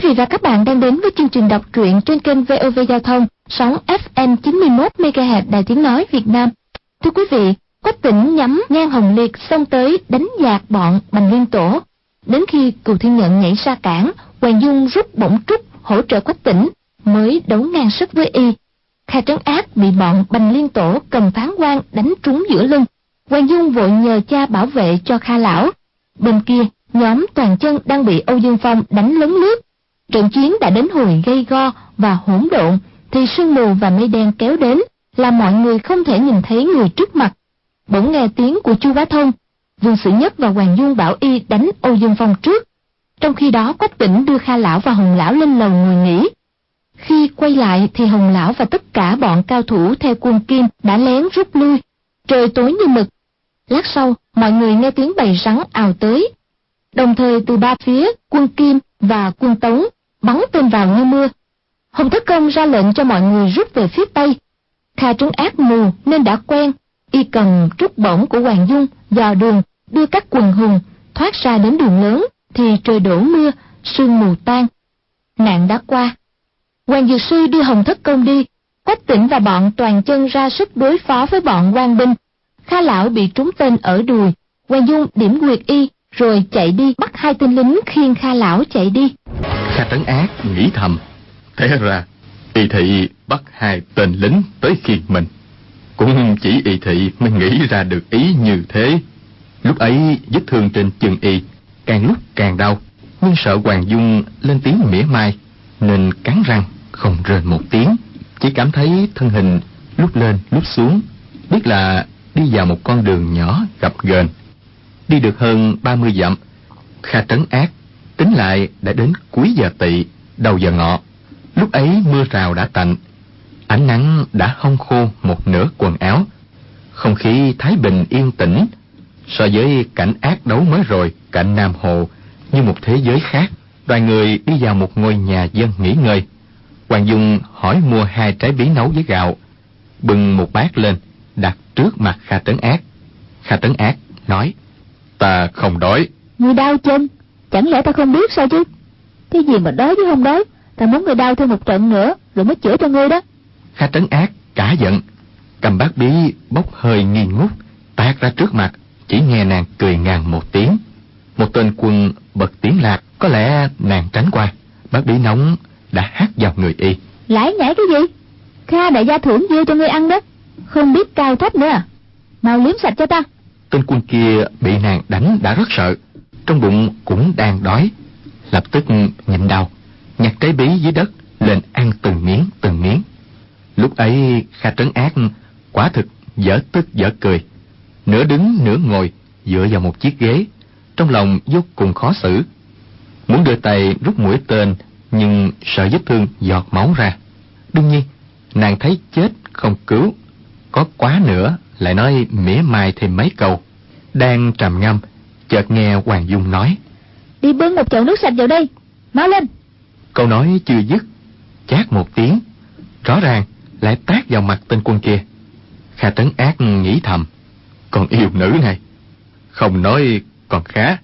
vị và các bạn đang đến với chương trình đọc truyện trên kênh VOV Giao thông, sóng FM 91 MHz Đài Tiếng nói Việt Nam. Thưa quý vị, Quách Tĩnh nhắm nhang hồng liệt xông tới đánh dạt bọn Bành Liên Tổ. Đến khi Cừu Thiên Nhận nhảy ra cản, Hoàng Dung rút bổng trúc hỗ trợ Quách Tĩnh, mới đấu ngang sức với y. Kha Trấn Ác bị bọn Bành Liên Tổ cầm phán quan đánh trúng giữa lưng. Hoàng Dung vội nhờ cha bảo vệ cho Kha lão. Bên kia, nhóm Toàn Chân đang bị Âu Dương Phong đánh lấn lướt. Trận chiến đã đến hồi gay go và hỗn độn, thì sương mù và mây đen kéo đến, làm mọi người không thể nhìn thấy người trước mặt. Bỗng nghe tiếng của Chu Bá Thông. Vương Sử Nhất và Hoàng Dung bảo y đánh Âu Dương Phong trước. Trong khi đó, Quách Tĩnh đưa Kha lão và Hồng lão lên lầu ngồi nghỉ. Khi quay lại thì Hồng lão và tất cả bọn cao thủ theo Quân Kim đã lén rút lui. Trời tối như mực. Lát sau, mọi người nghe tiếng bầy rắn ào tới. Đồng thời từ ba phía, Quân Kim và Quân Tống bắn tên vào như mưa. Hồng Thất Công ra lệnh cho mọi người rút về phía tây. Kha Trấn Ác mù nên đã quen, y cầm trúc bổng của Hoàng Dung dò đường, đưa các quần hùng thoát ra đến đường lớn, thì trời đổ mưa, sương mù tan. Nạn đã qua. Hoàng Dược Sư đưa Hồng Thất Công đi. Quách Tĩnh và bọn Toàn Chân ra sức đối phó với bọn quan binh. Kha lão bị trúng tên ở đùi. Hoàng Dung điểm quyệt y, rồi chạy đi bắt hai tên lính khiêng Kha lão chạy đi. Kha Trấn Ác nghĩ thầm, thế ra y thị bắt hai tên lính tới khiêng mình. Cũng chỉ y thị mới nghĩ ra được ý như thế. Lúc ấy vết thương trên chân y càng lúc càng đau, nhưng sợ Hoàng Dung lên tiếng mỉa mai nên cắn răng không rên một tiếng, chỉ cảm thấy thân hình lúc lên lúc xuống, biết là đi vào một con đường nhỏ gập ghềnh. Đi được hơn 30 dặm, Kha Trấn Ác tính lại đã đến cuối giờ tỵ, đầu giờ ngọ. Lúc ấy mưa rào đã tạnh, ánh nắng đã hong khô một nửa quần áo, không khí thái bình yên tĩnh. So với cảnh ác đấu mới rồi cạnh Nam Hồ, như một thế giới khác. Đoàn người đi vào một ngôi nhà dân nghỉ ngơi. Hoàng Dung hỏi mua 2 trái bí nấu với gạo, bưng một bát lên đặt trước mặt Kha Trấn Ác. Kha Trấn Ác nói, ta không đói. Người đau chân, chẳng lẽ ta không biết sao chứ? Cái gì mà đói chứ không đói, ta muốn người đau thêm một trận nữa rồi mới chữa cho ngươi đó. Kha Trấn Ác cả giận, cầm bát bí bốc hơi nghi ngút tạt ra trước mặt. Chỉ nghe nàng cười ngàn một tiếng. Một tên quân bật tiếng lạc, có lẽ nàng tránh qua, bát bí nóng đã hắt vào người y. Lải nhải cái gì? Kha đại gia thưởng dưa cho ngươi ăn đó, không biết cao thấp nữa à? Mau liếm sạch cho ta. Tên quân kia bị nàng đánh đã rất sợ, trong bụng cũng đang đói, lập tức nhịn đau, nhặt trái bí dưới đất lên ăn từng miếng. Lúc ấy Kha Trấn Ác quả thực dở tức dở cười, nửa đứng nửa ngồi dựa vào một chiếc ghế, trong lòng vô cùng khó xử. Muốn đưa tay rút mũi tên, nhưng sợ vết thương giọt máu ra. Đương nhiên nàng thấy chết không cứu, có quá nữa lại nói mỉa mai thêm mấy câu. Đang trầm ngâm, chợt nghe Hoàng Dung nói, đi bưng một chậu nước sạch vào đây, mau lên. Câu nói chưa dứt, chát một tiếng, rõ ràng lại tát vào mặt tên quân kia. Kha Trấn Ác nghĩ thầm, con yêu nữ này không nói còn khá,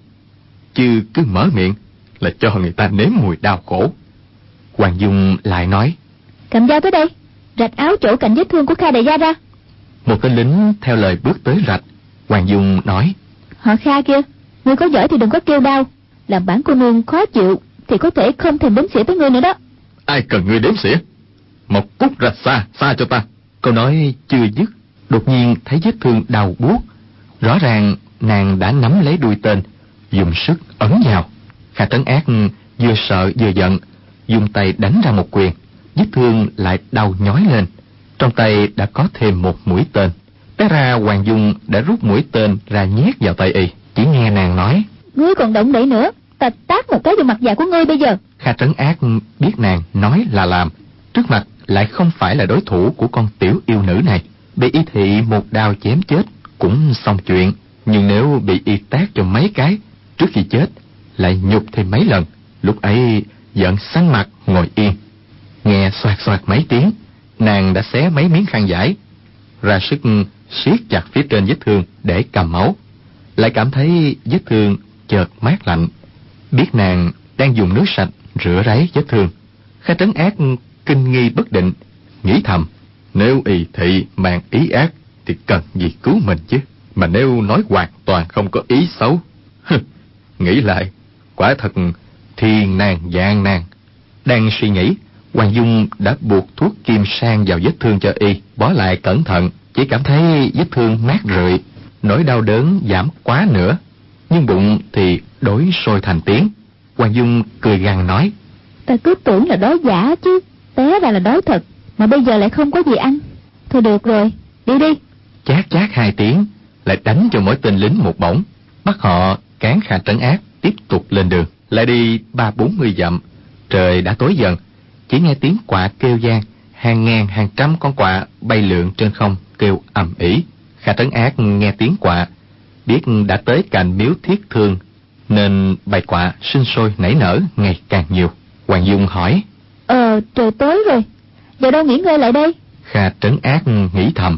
chứ cứ mở miệng là cho người ta nếm mùi đau khổ. Hoàng Dung lại nói, cầm dao tới đây, rạch áo chỗ cạnh vết thương của Kha đại gia ra. Một tên lính theo lời bước tới rạch. Hoàng Dung nói, họ Kha kia, ngươi có giỏi thì đừng có kêu đau, làm bản cô nương khó chịu thì có thể không thèm đếm xỉa tới ngươi nữa đó. Ai cần ngươi đếm xỉa, một cút rạch xa cho ta. Câu nói chưa dứt, đột nhiên thấy vết thương đau buốt. Rõ ràng nàng đã nắm lấy đuôi tên, dùng sức ấn vào. Kha Trấn Ác vừa sợ vừa giận, dùng tay đánh ra một quyền. Vết thương lại đau nhói lên, trong tay đã có thêm một mũi tên. Té ra Hoàng Dung đã rút mũi tên ra nhét vào tay y. Chỉ nghe nàng nói, ngươi còn động đậy nữa, ta tát một cái vào mặt già của ngươi bây giờ. Kha Trấn Ác biết nàng nói là làm, trước mặt lại không phải là đối thủ của con tiểu yêu nữ này. Bị y thị một đao chém chết cũng xong chuyện, nhưng nếu bị y tát cho mấy cái trước khi chết lại nhục thêm mấy lần, lúc ấy giận xanh mặt ngồi yên. Nghe xoạt xoạt mấy tiếng, nàng đã xé mấy miếng khăn vải, ra sức siết chặt phía trên vết thương để cầm máu. Lại cảm thấy vết thương chợt mát lạnh, biết nàng đang dùng nước sạch rửa ráy vết thương. Kha Trấn Ác kinh nghi bất định, nghĩ thầm, nếu y thị mang ý ác thì cần gì cứu mình chứ, mà nếu nói hoàn toàn không có ý xấu, nghĩ lại quả thật thiên nan vạn nan. Đang suy nghĩ, Hoàng Dung đã buộc thuốc kim sang vào vết thương cho y, bó lại cẩn thận, chỉ cảm thấy vết thương mát rượi, nỗi đau đớn giảm quá nữa, nhưng bụng thì đói sôi thành tiếng. Hoàng Dung cười gằn nói, ta cứ tưởng là đói giả chứ, té ra là đói thật, mà bây giờ lại không có gì ăn. Thôi được rồi, đi đi. Chát chát 2 tiếng, lại đánh cho mỗi tên lính một bổng, bắt họ cán Kha Trấn Ác tiếp tục lên đường. Lại đi 30-40 dặm, trời đã tối dần, chỉ nghe tiếng quạ kêu vang, hàng ngàn hàng trăm con quạ bay lượn trên không kêu ầm ĩ. Kha Trấn Ác nghe tiếng quạ, biết đã tới cạnh miếu Thiết Thương, nên bầy quạ sinh sôi nảy nở ngày càng nhiều. Hoàng Dung hỏi, trời tối rồi, giờ đâu nghỉ ngơi lại đây? Kha Trấn Ác nghĩ thầm,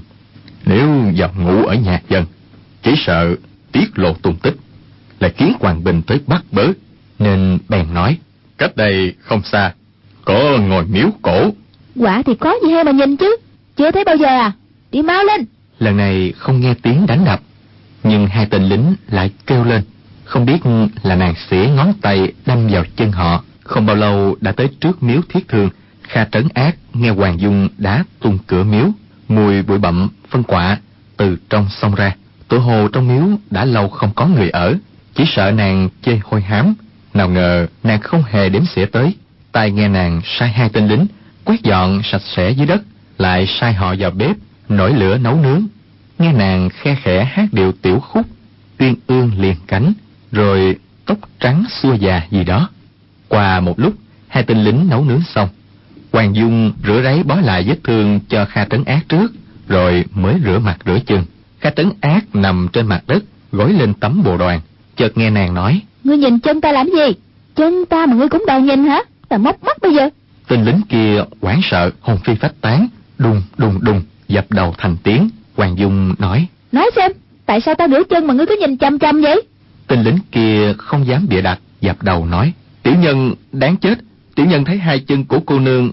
nếu vào ngủ ở nhà dân, chỉ sợ tiết lộ tung tích, lại khiến Hoàng Bình tới bắt bớ, nên bèn nói, cách đây không xa có ngôi miếu cổ. Quả thì có gì hay mà nhìn chứ, chưa thấy bao giờ à? Đi mau lên. Lần này không nghe tiếng đánh đập, nhưng 2 tên lính lại kêu lên, không biết là nàng xỉa ngón tay đâm vào chân họ. Không bao lâu đã tới trước miếu Thiết Thương. Kha Trấn Ác nghe Hoàng Dung đá tung cửa miếu, mùi bụi bặm phân quạ từ trong xông ra. Tự hồ trong miếu đã lâu không có người ở, chỉ sợ nàng chê hôi hám. Nào ngờ nàng không hề đếm xỉa tới. Tai nghe nàng sai 2 tên lính quét dọn sạch sẽ dưới đất, lại sai họ vào bếp nổi lửa nấu nướng. Nghe nàng khe khẽ hát điệu tiểu khúc uyên ương liền cánh, rồi tóc trắng xua già gì đó. Qua một lúc, 2 tên lính nấu nướng xong, Hoàng Dung rửa ráy bó lại vết thương cho Kha Trấn Ác trước, rồi mới rửa mặt rửa chân. Kha Trấn Ác nằm trên mặt đất, gối lên tấm bồ đoàn. Chợt nghe nàng nói, ngươi nhìn chân ta làm gì? Chân ta mà ngươi cũng đòi nhìn hả? Ta móc mắt bây giờ. Tên lính kia hoảng sợ, hồn phi phách tán, đùng đùng đùng dập đầu thành tiếng. Hoàng Dung nói xem, tại sao ta rửa chân mà ngươi cứ nhìn chăm chăm vậy? Tên lính kia không dám bịa đặt, dập đầu nói, tiểu nhân đáng chết, tiểu nhân thấy 2 chân của cô nương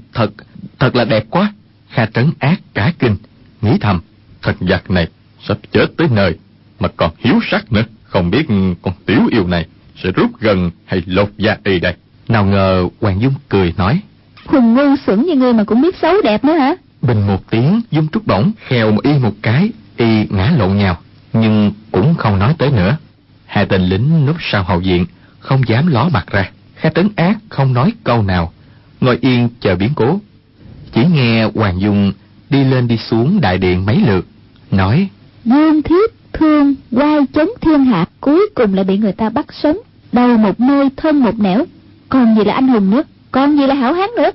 thật là đẹp quá. Kha Trấn Ác cả kinh, nghĩ thầm, thật giặc này sắp chết tới nơi mà còn hiếu sắc nữa, không biết con tiểu yêu này sẽ rút gần hay lột da y đây. Nào ngờ Hoàng Dung cười nói, Khùng ngu xuẩn như ngươi mà cũng biết xấu đẹp nữa hả? Bình một tiếng, Dung trút bổng khèo y một cái, y ngã lộn nhào, nhưng cũng không nói tới nữa. 2 tên lính núp sau hậu viện, không dám ló mặt ra. Kha Trấn Ác không nói câu nào, ngồi yên chờ biến cố. Chỉ nghe Hoàng Dung đi lên đi xuống đại điện mấy lượt, nói, Dương Thiết Thương oai chấn thiên hạ, cuối cùng lại bị người ta bắt sống, đầu một nơi thân một nẻo, còn gì là anh hùng nữa, còn gì là hảo hán nữa.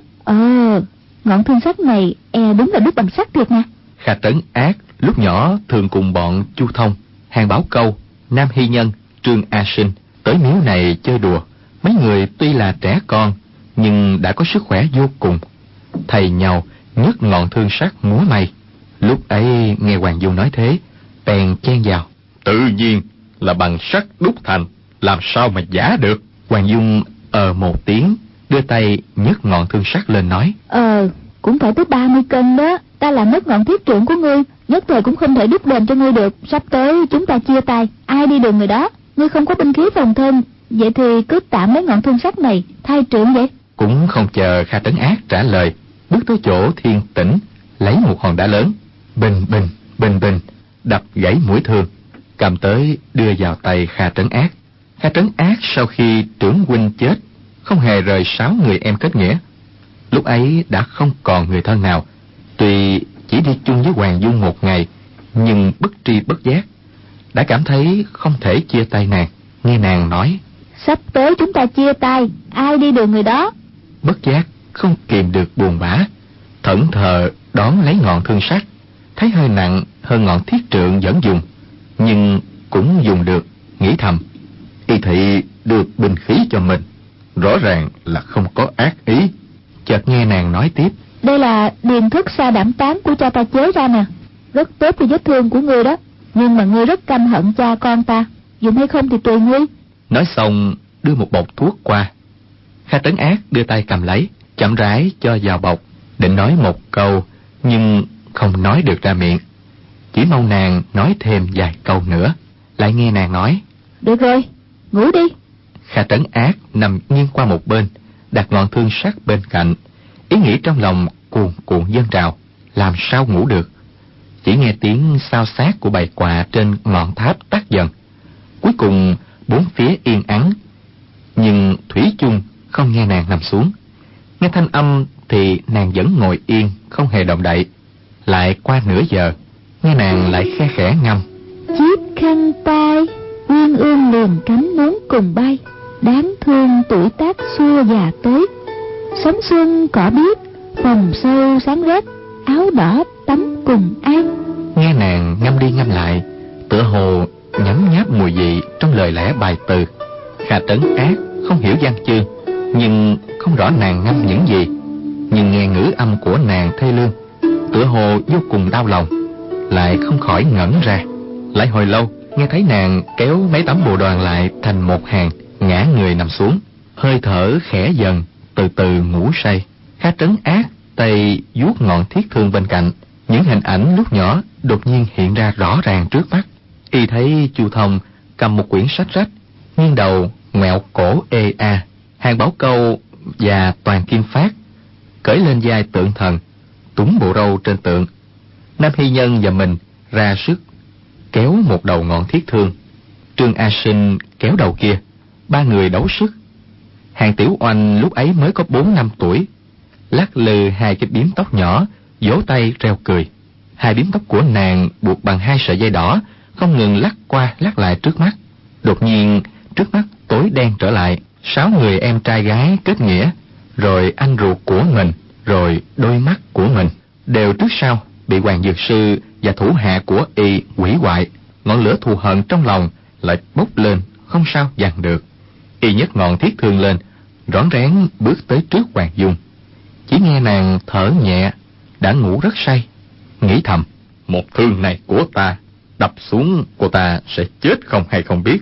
Ngọn thương sắt này đúng là đúc bằng sắt thiệt nè. Kha Trấn Ác lúc nhỏ thường cùng bọn Chu Thông, Hàn Bảo Câu, Nam Hy Nhân, Trương A Sinh tới miếu này chơi đùa. Mấy người tuy là trẻ con nhưng đã có sức khỏe vô cùng, thầy nhau nhấc ngọn thương sắt múa may. Lúc ấy nghe Hoàng Dung nói thế, bèn chen vào, tự nhiên là bằng sắt đúc thành, làm sao mà giả được. Hoàng Dung một tiếng, đưa tay nhấc ngọn thương sắt lên nói, cũng phải tới 30 cân đó, ta làm mất ngọn thiết trượng của ngươi, nhất thời cũng không thể đúc đền cho ngươi được. Sắp tới chúng ta chia tay, ai đi đường người đó. Ngươi không có binh khí phòng thân, vậy thì cứ tạm lấy ngọn thương sắt này thay trượng vậy. Cũng không chờ Kha Trấn Ác trả lời, bước tới chỗ Thiên Tĩnh, lấy một hòn đá lớn, bình bình bình bình đập gãy mũi thương, cầm tới đưa vào tay Kha Trấn Ác. Kha Trấn Ác sau khi trưởng huynh chết, không hề rời 6 người em kết nghĩa. Lúc ấy đã không còn người thân nào, tuy chỉ đi chung với Hoàng Dung một ngày, nhưng bất tri bất giác đã cảm thấy không thể chia tay nàng. Nghe nàng nói, sắp tới chúng ta chia tay, ai đi đường người đó. Bất giác không kìm được buồn bã, thẫn thờ đón lấy ngọn thương sắt, thấy hơi nặng hơn ngọn thiết trượng vẫn dùng, nhưng cũng dùng được, nghĩ thầm, y thị được binh khí cho mình, rõ ràng là không có ác ý. Chợt nghe nàng nói tiếp, đây là điềm thức sa đảm tán của cha ta chế ra nè, rất tốt cho vết thương của ngươi đó, nhưng mà ngươi rất căm hận cha con ta, dùng hay không thì tùy ngươi. Nói xong đưa một bọc thuốc qua. Kha Trấn Ác đưa tay cầm lấy, chậm rãi cho vào bọc, định nói một câu, nhưng không nói được ra miệng. Chỉ mong nàng nói thêm vài câu nữa. Lại nghe nàng nói: Được rồi, ngủ đi. Kha Trấn Ác nằm nghiêng qua một bên, đặt ngọn thương sắt bên cạnh. Ý nghĩ trong lòng cuồn cuộn dâng trào, làm sao ngủ được. Chỉ nghe tiếng xao xát của bầy quạ trên ngọn tháp tắt dần. Cuối cùng bốn phía yên ắng, nhưng thủy chung không nghe nàng nằm xuống. Nghe thanh âm thì nàng vẫn ngồi yên, không hề động đậy. Lại qua nửa giờ, nghe nàng lại khe khẽ ngâm: Chiếc khăn tay, uyên ương liền cánh muốn cùng bay. Đáng thương tuổi tác xưa già tới. Sống xuân cỏ biếc, phòng sâu sáng rét. Áo đỏ tắm cùng an. Nghe nàng ngâm đi ngâm lại, tựa hồ nhấm nháp mùi vị trong lời lẽ bài từ. Kha Trấn Ác không hiểu văn chương, nhưng không rõ nàng ngâm những gì. Nhưng nghe ngữ âm của nàng thê lương, tựa hồ vô cùng đau lòng, lại không khỏi ngẩn ra. Lại hồi lâu, nghe thấy nàng kéo mấy tấm bồ đoàn lại thành một hàng, ngã người nằm xuống, hơi thở khẽ dần, từ từ ngủ say. Kha Trấn Ác tay vuốt ngọn thiết thương bên cạnh, những hình ảnh lúc nhỏ đột nhiên hiện ra rõ ràng trước mắt. Y thấy Chu Thông cầm một quyển sách rách, nghiêng đầu ngoẹo cổ ê a. Hàng Bảo Câu và Toàn Kim Phát cởi lên vai tượng thần, túm bộ râu trên tượng. Nam Hy Nhân và mình ra sức kéo một đầu ngọn thiết thương, Trương A Sinh kéo đầu kia. Ba người đấu sức. Hàng Tiểu Oanh lúc ấy mới có 4-5 tuổi, lắc lư hai cái bím tóc nhỏ, vỗ tay reo cười. Hai bím tóc của nàng buộc bằng 2 sợi dây đỏ, không ngừng lắc qua lắc lại trước mắt. Đột nhiên trước mắt tối đen trở lại. 6 người em trai gái kết nghĩa, rồi anh ruột của mình, rồi đôi mắt của mình, đều trước sau bị Hoàng Dược Sư và thủ hạ của y hủy hoại. Ngọn lửa thù hận trong lòng lại bốc lên, không sao dằn được. Y nhấc ngọn thiết thương lên, rón rén bước tới trước Hoàng Dung. Chỉ nghe nàng thở nhẹ, đã ngủ rất say, nghĩ thầm: một thương này của ta đập xuống, cô ta sẽ chết không hay không biết.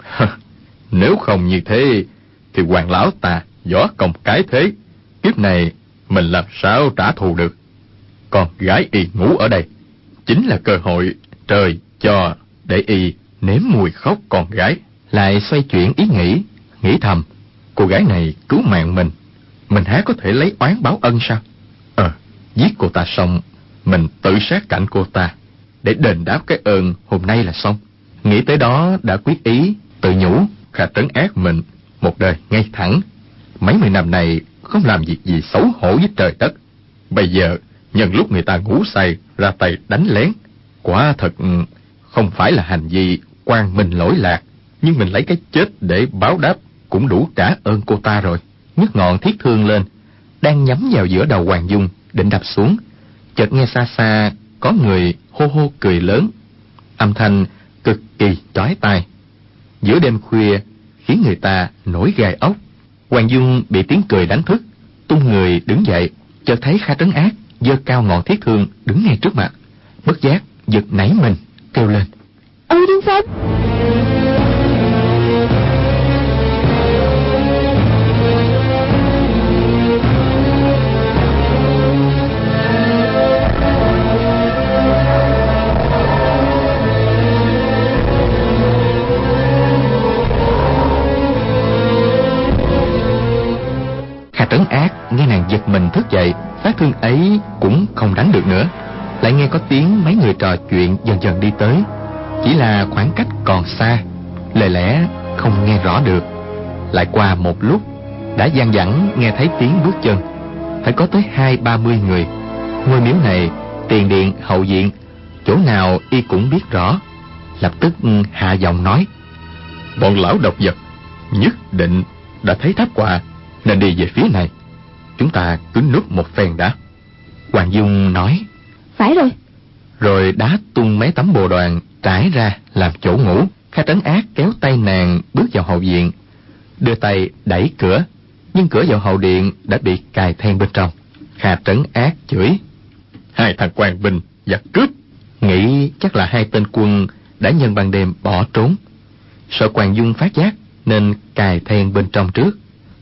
Nếu không như thế thì Hoàng lão ta võ công cái thế, kiếp này mình làm sao trả thù được. Còn gái y ngủ ở đây chính là cơ hội trời cho để y nếm mùi khóc con gái. Lại xoay chuyển ý nghĩ, nghĩ thầm: cô gái này cứu mạng mình há có thể lấy oán báo ân sao? Giết cô ta xong, mình tự sát cạnh cô ta để đền đáp cái ơn hôm nay là xong. Nghĩ tới đó đã quyết ý, tự nhủ: Kha Trấn Ác mình một đời ngay thẳng, mấy mươi năm này không làm việc gì xấu hổ với trời đất. Bây giờ nhân lúc người ta ngủ say ra tay đánh lén, quả thật không phải là hành vi quang minh lỗi lạc, nhưng mình lấy cái chết để báo đáp cũng đủ trả ơn cô ta rồi. Nhấc ngọn thiết thương lên, đang nhắm vào giữa đầu Hoàng Dung định đập xuống, chợt nghe xa xa có người hô hô cười lớn, âm thanh cực kỳ chói tai. Giữa đêm khuya khiến người ta nổi gai ốc. Hoàng Dung bị tiếng cười đánh thức, tung người đứng dậy, chợt thấy Kha Trấn Ác giơ cao ngọn thiết thương đứng ngay trước mặt, bất giác giật nảy mình kêu lên: Ôi Điên Phong! Trấn Ác nghe nàng giật mình thức dậy, phát thương ấy cũng không đánh được nữa. Lại nghe có tiếng mấy người trò chuyện dần dần đi tới, chỉ là khoảng cách còn xa, lời lẽ không nghe rõ được. Lại qua một lúc, đã văng vẳng nghe thấy tiếng bước chân, phải có tới 20-30 người. Ngôi miếu này tiền điện hậu viện, chỗ nào y cũng biết rõ. Lập tức hạ giọng nói: bọn lão độc vật nhất định đã thấy tháp quà nên đi về phía này, chúng ta cứ núp một phen đã. Hoàng Dung nói: Phải rồi. Rồi đá tung mấy tấm bồ đoàn trải ra làm chỗ ngủ. Kha Trấn Ác kéo tay nàng bước vào hậu viện, đưa tay đẩy cửa, nhưng cửa vào hậu điện đã bị cài then bên trong. Kha Trấn Ác chửi: hai thằng quan binh giặc cướp! Nghĩ chắc là hai tên quân đã nhân ban đêm bỏ trốn. Sợ Hoàng Dung phát giác nên cài then bên trong trước.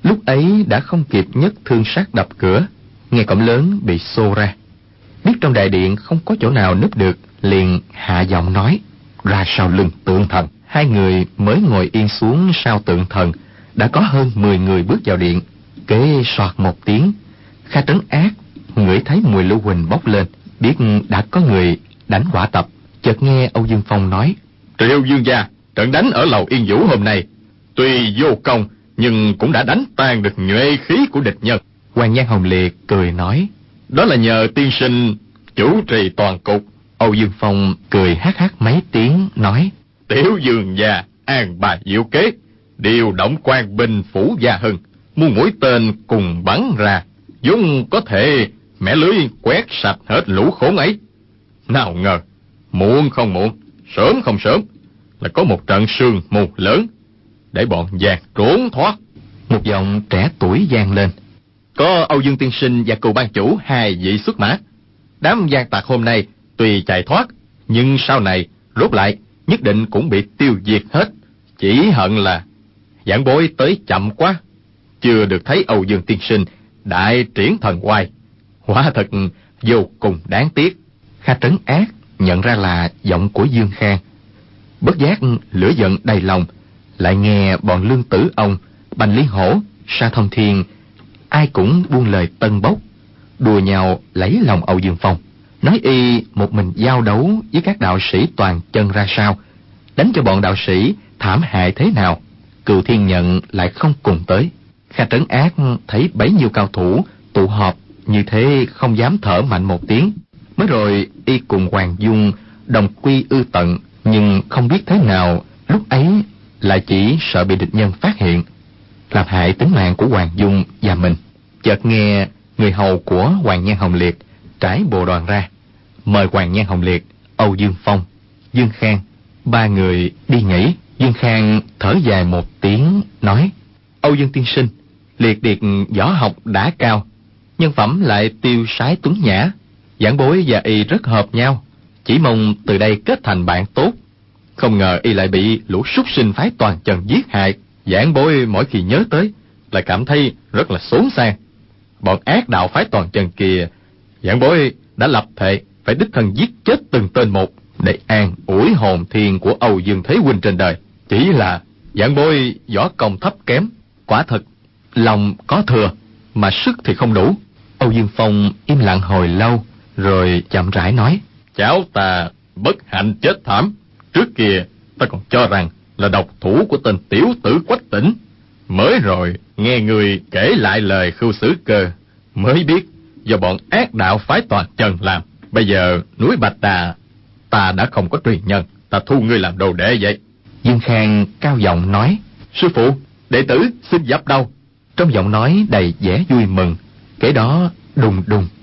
Lúc ấy đã không kịp nhất thương sát đập cửa, nghe cổng lớn bị xô ra. Biết trong đại điện không có chỗ nào núp được, liền hạ giọng nói: "Ra sau lưng tượng thần." Hai người mới ngồi yên xuống sau tượng thần, đã có hơn 10 người bước vào điện. Kế soạt một tiếng, Kha Trấn Ác ngửi thấy mùi lưu huỳnh bốc lên, biết đã có người đánh quả tập. Chợt nghe Âu Dương Phong nói: "Triệu Dương gia, trận đánh ở lầu Yên Vũ hôm nay tuy vô công, nhưng cũng đã đánh tan được nhuệ khí của địch nhân." Hoàng Nhan Hồng Liệt cười nói: "Đó là nhờ tiên sinh chủ trì toàn cục." Âu Dương Phong cười hắc hắc mấy tiếng nói: "Tiểu Dương gia an bài diệu kế, điều động quan binh phủ Gia Hưng, muôn mũi tên cùng bắn ra, vốn có thể mẻ lưới quét sạch hết lũ khốn ấy. Nào ngờ muộn không muộn, sớm không sớm, là có một trận sương mù lớn để bọn giặc trốn thoát." Một giọng trẻ tuổi vang lên: "Có Âu Dương tiên sinh và Cừu ban chủ hai vị xuất mã. Đám gian tặc hôm nay tuy chạy thoát, nhưng sau này rút lại nhất định cũng bị tiêu diệt hết. Chỉ hận là giảng bối tới chậm quá, chưa được thấy Âu Dương tiên sinh đại triển thần oai. Quả thật vô cùng đáng tiếc." Kha Trấn Ác nhận ra là giọng của Dương Khang, bất giác lửa giận đầy lòng. Lại nghe bọn Lương Tử Ông, Bành Liên Hổ, Sa Thông Thiên ai cũng buông lời tân bốc, đùa nhau lấy lòng Âu Dương Phong, nói y một mình giao đấu với các đạo sĩ toàn chân ra sao, đánh cho bọn đạo sĩ thảm hại thế nào. Cừu Thiên Nhận lại không cùng tới. Kha Trấn Ác thấy bấy nhiêu cao thủ tụ họp như thế, không dám thở mạnh một tiếng. Mới rồi y cùng Hoàng Dung đồng quy ư tận, nhưng không biết thế nào lúc ấy lại chỉ sợ bị địch nhân phát hiện, làm hại tính mạng của Hoàng Dung và mình. Chợt nghe người hầu của Hoàng Nhan Hồng Liệt trải bộ đoàn ra, mời Hoàng Nhan Hồng Liệt, Âu Dương Phong, Dương Khang ba người đi nghỉ. Dương Khang thở dài một tiếng nói: "Âu Dương tiên sinh, Liệt Điệt võ học đã cao, nhân phẩm lại tiêu sái tuấn nhã, giảng bối và y rất hợp nhau, chỉ mong từ đây kết thành bạn tốt. Không ngờ y lại bị lũ súc sinh phái toàn trần giết hại. Giảng bối mỗi khi nhớ tới lại cảm thấy rất là xốn sang. Bọn ác đạo phái toàn trần kìa, giảng bối đã lập thệ phải đích thân giết chết từng tên một, để an ủi hồn thiền của Âu Dương Thế huynh trên đời. Chỉ là giảng bối võ công thấp kém, quả thật lòng có thừa mà sức thì không đủ." Âu Dương Phong im lặng hồi lâu, rồi chậm rãi nói: "Cháu ta bất hạnh chết thảm. Trước kia ta còn cho rằng là độc thủ của tên tiểu tử Quách Tỉnh. Mới rồi nghe người kể lại lời Khưu Xử Cơ, mới biết do bọn ác đạo phái toàn trần làm. Bây giờ núi Bạch Đà ta đã không có truyền nhân, ta thu ngươi làm đồ đệ vậy." Dương Khang cao giọng nói: "Sư phụ, đệ tử xin dập đầu." Trong giọng nói đầy vẻ vui mừng. Kể đó đùng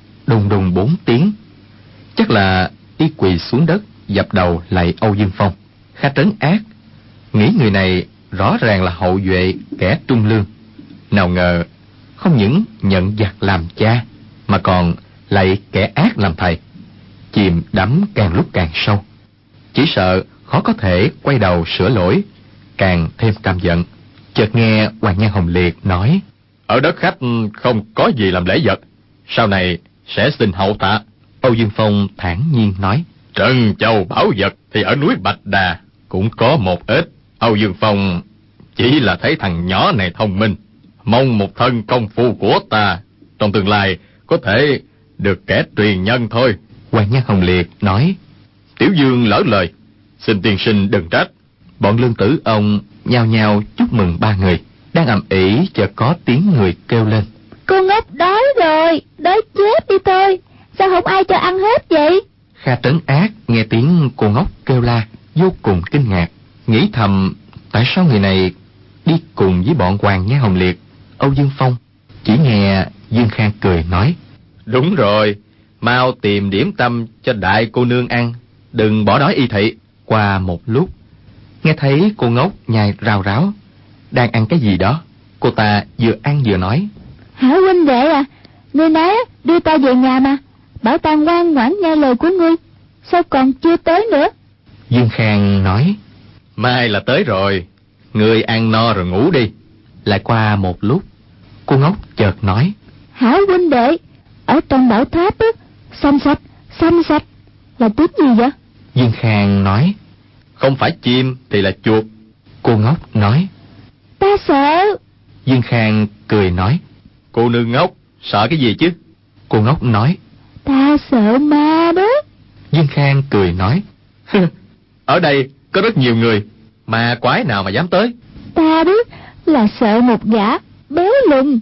đùng 4 tiếng. Chắc là y quỳ xuống đất dập đầu lạy Âu Dương Phong. Kha Trấn Ác nghĩ người này rõ ràng là hậu duệ kẻ trung lương, nào ngờ không những nhận giặc làm cha mà còn lạy kẻ ác làm thầy, chìm đắm càng lúc càng sâu. Chỉ sợ khó có thể quay đầu sửa lỗi, càng thêm căm giận. Chợt nghe Hoàng Nhan Hồng Liệt nói: "Ở đất khách không có gì làm lễ vật, sau này sẽ xin hậu tạ." Âu Dương Phong thản nhiên nói: "Trân châu bảo vật thì ở núi Bạch Đà cũng có một ít. Âu Dương Phong chỉ là thấy thằng nhỏ này thông minh, mong một thân công phu của ta trong tương lai có thể được kẻ truyền nhân thôi." Hoàng Nhan Hồng Liệt nói: "Tiểu Dương lỡ lời, xin tiên sinh đừng trách." Bọn Lương Tử Ông nhao nhao chúc mừng ba người. Đang ầm ĩ chợt có tiếng người kêu lên: "Cô ngốc đói rồi, đói chết đi thôi, sao không ai cho ăn hết vậy?" Kha Trấn Ác nghe tiếng cô ngốc kêu la, vô cùng kinh ngạc, nghĩ thầm tại sao người này đi cùng với bọn Hoàng Nhan Hồng Liệt, Âu Dương Phong. Chỉ nghe Dương Khang cười nói: "Đúng rồi, mau tìm điểm tâm cho đại cô nương ăn, đừng bỏ đói y thị." Qua một lúc, nghe thấy cô ngốc nhai rào ráo, đang ăn cái gì đó. Cô ta vừa ăn vừa nói: "Hả huynh đệ à, ngươi nói đưa ta về nhà mà, bảo ta ngoan ngoãn nghe lời của ngươi, sao còn chưa tới nữa?" Dương Khang nói: "Mai là tới rồi, ngươi ăn no rồi ngủ đi." Lại qua một lúc, Cô ngốc chợt nói: Hảo huynh đệ, ở trong bảo tháp á, xanh sạch là tiếng gì vậy? Dương Khang nói: Không phải chim thì là chuột. Cô ngốc nói: Ta sợ. Dương Khang cười nói: Cô nương ngốc, sợ cái gì chứ? Cô ngốc nói: Ta sợ ma đó. Dương Khang cười nói: Ở đây có rất nhiều người, ma quái nào mà dám tới? Ta đó là sợ một gã béo lùn.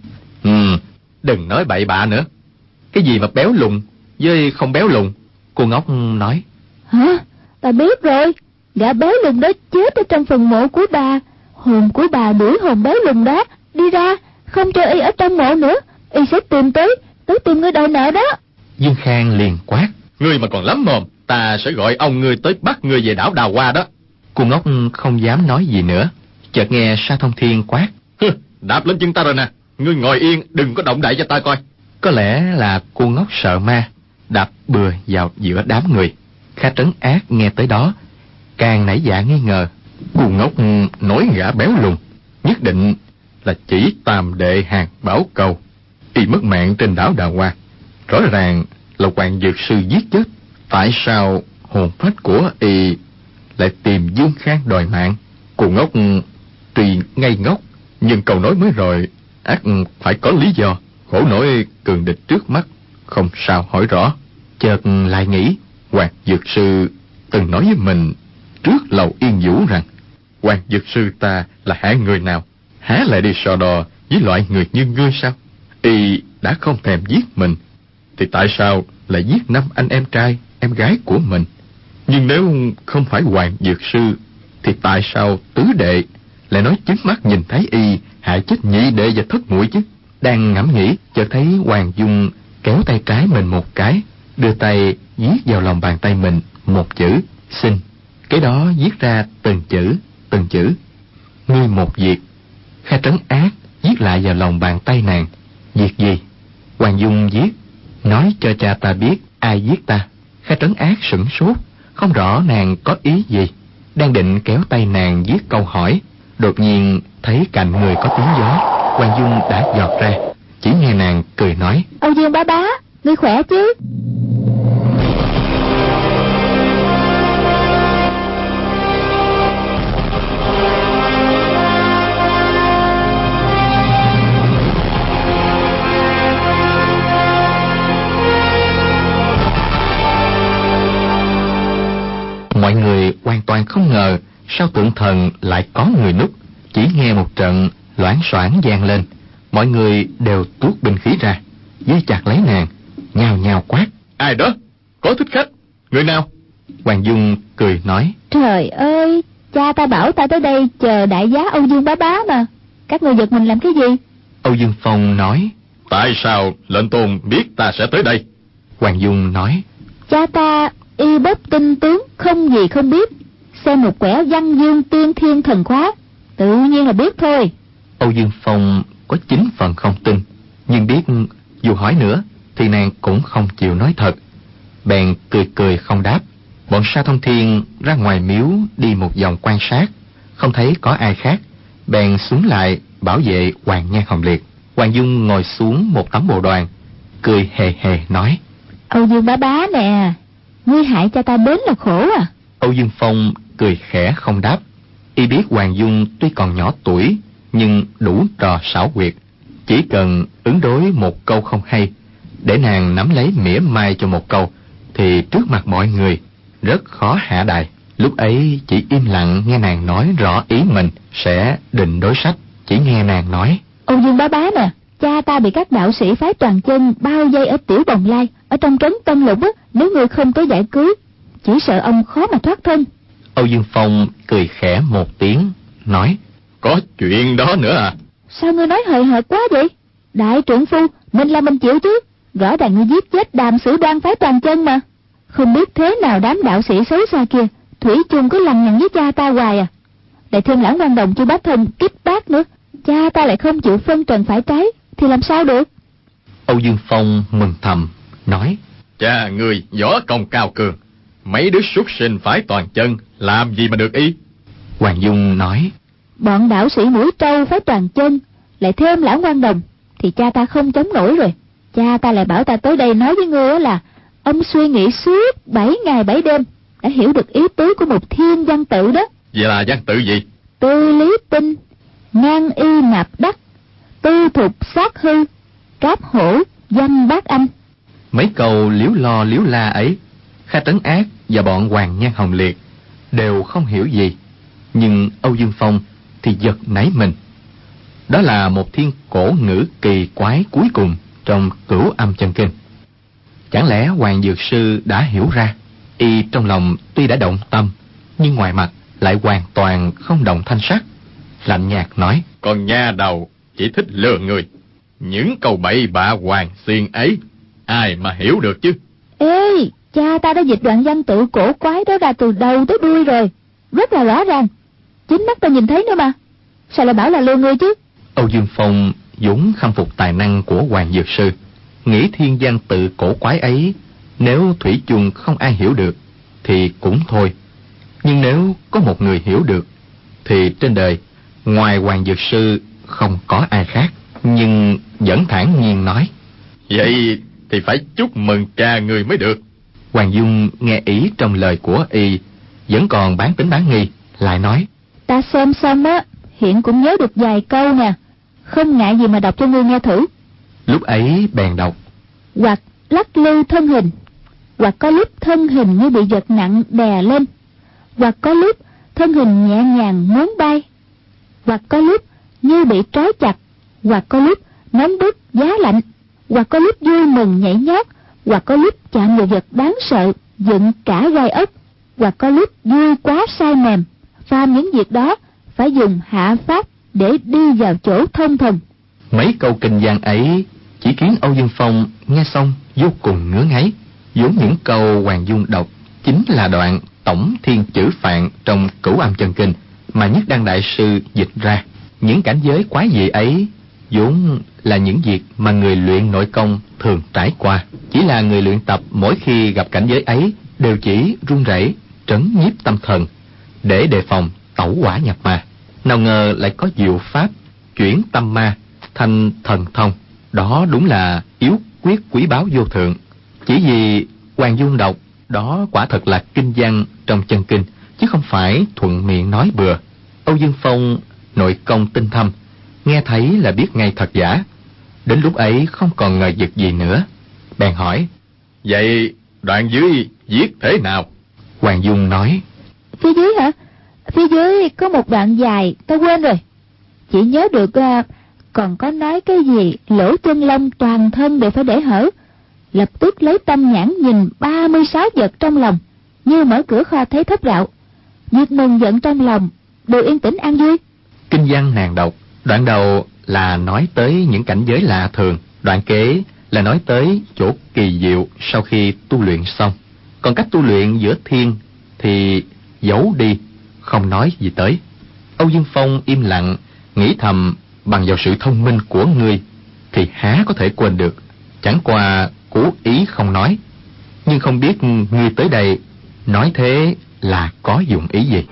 Đừng nói bậy bạ nữa. Cái gì mà béo lùn với không béo lùn? Cô ngốc nói: Hả? Ta biết rồi. Gã béo lùn đó chết ở trong phần mộ của bà. Hồn của bà đuổi hồn béo lùn đó đi ra, không cho y ở trong mộ nữa. Y sẽ tìm tới tìm người đòi nợ đó. Dương Khang liền quát: Ngươi mà còn lắm mồm, ta sẽ gọi ông ngươi tới bắt ngươi về đảo Đào Hoa đó. Cô ngốc không dám nói gì nữa. Chợt nghe Sa Thông Thiên quát: Đạp lên chân ta rồi nè, ngươi ngồi yên, đừng có động đậy cho ta coi. Có lẽ là cô ngốc sợ ma, đạp bừa vào giữa đám người. Kha Trấn Ác nghe tới đó càng nảy dạ nghi ngờ. Cô ngốc nói gã béo lùn nhất định là chỉ Tam Đệ Hàng Bảo Cầu. Y mất mạng trên đảo Đào Hoa, rõ ràng là Hoàng Dược Sư giết chết. Tại sao hồn phách của y lại tìm Dương Khang đòi mạng? Cô ngốc tuy ngây ngốc, nhưng câu nói mới rồi ắt phải có lý do. Khổ nỗi cường địch trước mắt, không sao hỏi rõ. Chợt lại nghĩ, Hoàng Dược Sư từng nói với mình trước Lầu Yên Vũ rằng Hoàng Dược Sư ta là hạng người nào, há lại đi so đo với loại người như ngươi sao? Y đã không thèm giết mình, thì tại sao lại giết 5 anh em trai, em gái của mình? Nhưng nếu không phải Hoàng Dược Sư, thì tại sao tứ đệ lại nói chính mắt nhìn thấy y hại chết nhị đệ và thất muội chứ? Đang ngẫm nghĩ, chợt thấy Hoàng Dung kéo tay trái mình một cái, đưa tay viết vào lòng bàn tay mình một chữ xin. Cái đó viết ra từng chữ. Ngươi một việc. Kha Trấn Ác viết lại vào lòng bàn tay nàng. Việc gì? Hoàng Dung viết: Nói cho cha ta biết ai giết ta. Kha Trấn Ác sửng sốt, không rõ nàng có ý gì. Đang định kéo tay nàng viết câu hỏi, đột nhiên thấy cạnh người có tiếng gió. Hoàng Dung đã giọt ra, chỉ nghe nàng cười nói: Âu Dương bá, ngươi khỏe chứ? Mọi người hoàn toàn không ngờ sau tượng thần lại có người núp. Chỉ nghe một trận loảng xoảng vang lên, mọi người đều tuốt binh khí ra, dây chặt lấy nàng, nhào nhào quát: Ai đó? Có thích khách? Người nào? Hoàng Dung cười nói: Trời ơi, cha ta bảo ta tới đây chờ đại giá Âu Dương bá mà. Các người giật mình làm cái gì? Âu Dương Phong nói: Tại sao lệnh tôn biết ta sẽ tới đây? Hoàng Dung nói: Cha ta y bốc tinh tướng không gì không biết, xem một quẻ Văn Dương Tiên Thiên Thần Khóa, tự nhiên là biết thôi. Âu Dương Phong có 9 phần không tin, nhưng biết dù hỏi nữa thì nàng cũng không chịu nói thật, bèn cười không đáp. Bọn Sa Thông Thiên ra ngoài miếu đi một vòng quan sát, không thấy có ai khác, bèn xuống lại bảo vệ Hoàng Nhan Hồng Liệt. Hoàng Dung ngồi xuống một tấm bồ đoàn, cười hề hề nói: Âu Dương bá nè, ngươi hại cha ta đến là khổ à? Âu Dương Phong cười khẽ không đáp. Y biết Hoàng Dung tuy còn nhỏ tuổi, nhưng đủ trò xảo quyệt. Chỉ cần ứng đối một câu không hay, để nàng nắm lấy mỉa mai cho một câu, thì trước mặt mọi người rất khó hạ đài. Lúc ấy chỉ im lặng nghe nàng nói rõ ý mình, sẽ định đối sách. Chỉ nghe nàng nói: Âu Dương bá nè, cha ta bị các đạo sĩ phái Toàn Chân bao vây ở Tiểu Bồng Lai, ở trong trấn Tân Lục á. Nếu ngươi không có giải cứu, chỉ sợ ông khó mà thoát thân. Âu Dương Phong cười khẽ một tiếng, nói: Có chuyện đó nữa à? Sao ngươi nói hời hợt quá vậy? Đại trưởng phu, mình là mình chịu chứ. Rõ ràng ngươi giết chết Đàm Sử Đoan phái Toàn Chân mà. Không biết thế nào đám đạo sĩ xấu xa kia thủy chung cứ lằng nhằng với cha ta hoài à. Lại thêm Lãng Quan Đồng Chu Bá Thông kích bác nữa, cha ta lại không chịu phân trần phải trái, thì làm sao được? Âu Dương Phong mừng thầm, nói: Cha ngươi võ công cao cường, mấy đứa xuất sinh phái Toàn Chân làm gì mà được ý? Hoàng Dung nói: Bọn đạo sĩ Mũi Trâu phái Toàn Chân lại thêm Lãng Quan Đồng thì cha ta không chống nổi rồi. Cha ta lại bảo ta tới đây nói với ngươi là ông suy nghĩ suốt 7 ngày 7 đêm đã hiểu được ý tứ của một thiên văn tự đó. Vậy là văn tự gì? Tư lý tinh, ngang y nạp đắc, tư thục sát hư, cáp hổ danh bát anh. Mấy câu liếu lo liếu la ấy, Kha Tấn Ác và bọn Hoàng Nhan Hồng Liệt đều không hiểu gì, nhưng Âu Dương Phong thì giật nảy mình. Đó là một thiên cổ ngữ kỳ quái cuối cùng trong Cửu Âm Chân Kinh. Chẳng lẽ Hoàng Dược Sư đã hiểu ra? Y trong lòng tuy đã động tâm, nhưng ngoài mặt lại hoàn toàn không động thanh sắc, lạnh nhạt nói: Con nha đầu chỉ thích lừa người. Những câu bậy bạ hoàng xiên ấy ai mà hiểu được chứ? Ê, cha ta đã dịch đoạn văn tự cổ quái đó ra từ đầu tới đuôi rồi, rất là rõ ràng, chính mắt ta nhìn thấy nữa mà, sao lại bảo là lừa người chứ? Âu Dương Phong vốn khâm phục tài năng của Hoàng Dược Sư, nghĩ thiên văn tự cổ quái ấy nếu thủy chung không ai hiểu được thì cũng thôi, nhưng nếu có một người hiểu được thì trên đời ngoài Hoàng Dược Sư không có ai khác. Nhưng vẫn thản nhiên nói: Vậy thì phải chúc mừng cha người mới được. Hoàng Dung nghe ý trong lời của y vẫn còn bán tính bán nghi, lại nói: Ta xem xong á, hiện cũng nhớ được vài câu nè, không ngại gì mà đọc cho ngươi nghe thử. Lúc ấy bèn đọc: Hoặc lắc lư thân hình, hoặc có lúc thân hình như bị vật nặng đè lên, hoặc có lúc thân hình nhẹ nhàng muốn bay, hoặc có lúc như bị trói chặt, hoặc có lúc nóng bức giá lạnh, hoặc có lúc vui mừng nhảy nhót, hoặc có lúc chạm vào vật đáng sợ dựng cả gai ốc, hoặc có lúc vui quá say mềm. Phàm những việc đó phải dùng hạ pháp để đi vào chỗ thông thần. Mấy câu kinh văn ấy chỉ khiến Âu Dương Phong nghe xong vô cùng ngứa ngáy. Vốn những câu Hoàng Dung đọc chính là đoạn tổng thiên chữ phạn trong Cửu Âm Chân Kinh mà Nhất Đăng Đại Sư dịch ra. Những cảnh giới quái dị ấy vốn là những việc mà người luyện nội công thường trải qua. Chỉ là người luyện tập mỗi khi gặp cảnh giới ấy đều chỉ run rẩy, trấn nhiếp tâm thần để đề phòng tẩu hỏa nhập ma. Nào ngờ lại có diệu pháp chuyển tâm ma thành thần thông. Đó đúng là yếu quyết quý báu vô thượng. Chỉ vì Hoàng Dung đọc đó quả thật là kinh văn trong chân kinh, chứ không phải thuận miệng nói bừa. Âu Dương Phong nội công tinh thâm, nghe thấy là biết ngay thật giả. Đến lúc ấy không còn ngờ vực gì nữa, bèn hỏi: Vậy đoạn dưới viết thế nào? Hoàng Dung nói: Phía dưới hả? Phía dưới có một đoạn dài, ta quên rồi. Chỉ nhớ được còn có nói cái gì lỗ chân lông toàn thân đều phải để hở. Lập tức lấy tâm nhãn nhìn 36 vật trong lòng, như mở cửa kho thấy thất đạo. Việc mừng giận trong lòng đều yên tĩnh an vui. Kinh văn nàng đọc, đoạn đầu là nói tới những cảnh giới lạ thường, đoạn kế là nói tới chỗ kỳ diệu sau khi tu luyện xong. Còn cách tu luyện giữa thiên thì giấu đi, không nói gì tới. Âu Dương Phong im lặng, nghĩ thầm bằng vào sự thông minh của ngươi thì há có thể quên được. Chẳng qua cố ý không nói, nhưng không biết ngươi tới đây nói thế là có dụng ý gì.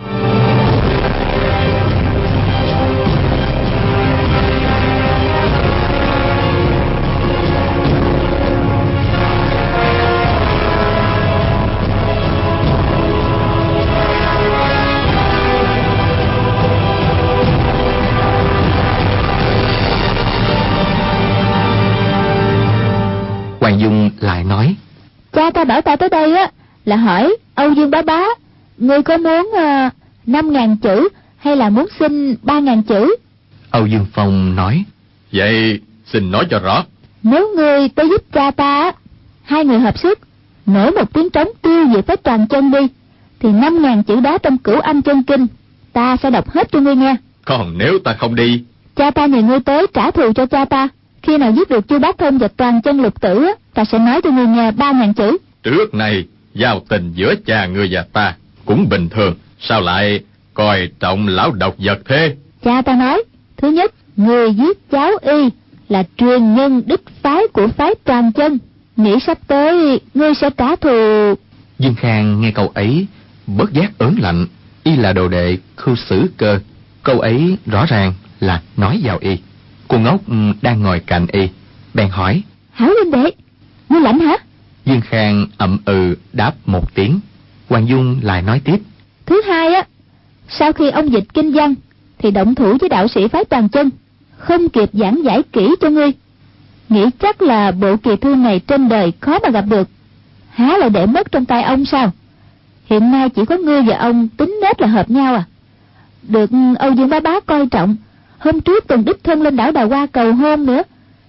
Hoàng Dung lại nói: Cha ta bảo ta tới đây á là hỏi Âu Dương bá, ngươi có muốn 5.000 chữ hay là muốn xin 3.000 chữ? Âu Dương Phong nói: Vậy xin nói cho rõ. Nếu ngươi tới giúp cha ta, hai người hợp sức nổi một tiếng trống tiêu diệt với toàn chân đi, thì 5.000 chữ đó trong Cửu Âm Chân Kinh ta sẽ đọc hết cho ngươi nghe. Còn nếu ta không đi? Cha ta nhờ ngươi tới trả thù cho cha ta. Khi nào giết được Chu Bát Thông và toàn chân lục tử, ta sẽ nói cho ngươi nghe 3.000 chữ. Trước này giao tình giữa cha ngươi và ta cũng bình thường, sao lại coi trọng lão độc vật thế? Cha ta nói, thứ nhất, người giết cháu y là truyền nhân đích phái của phái toàn chân, nghĩ sắp tới ngươi sẽ trả thù. Dương Khang nghe câu ấy bất giác ớn lạnh. Y là đồ đệ Khưu Sử Cơ, câu ấy rõ ràng là nói vào y. Cô ngốc đang ngồi cạnh y, bèn hỏi: Hảo huynh đệ, ngươi lạnh hả? Dương Khang ậm ừ đáp một tiếng. Hoàng Dung lại nói tiếp: Thứ hai á, sau khi ông dịch kinh văn thì động thủ với đạo sĩ phái Toàn Chân, không kịp giảng giải kỹ cho ngươi. Nghĩ chắc là bộ kỳ thư này trên đời khó mà gặp được, há lại để mất trong tay ông sao? Hiện nay chỉ có ngươi và ông tính nết là hợp nhau à? Được Âu Dương bá bá coi trọng, hôm trước còn đích thân lên đảo Đào Hoa cầu hôn nữa.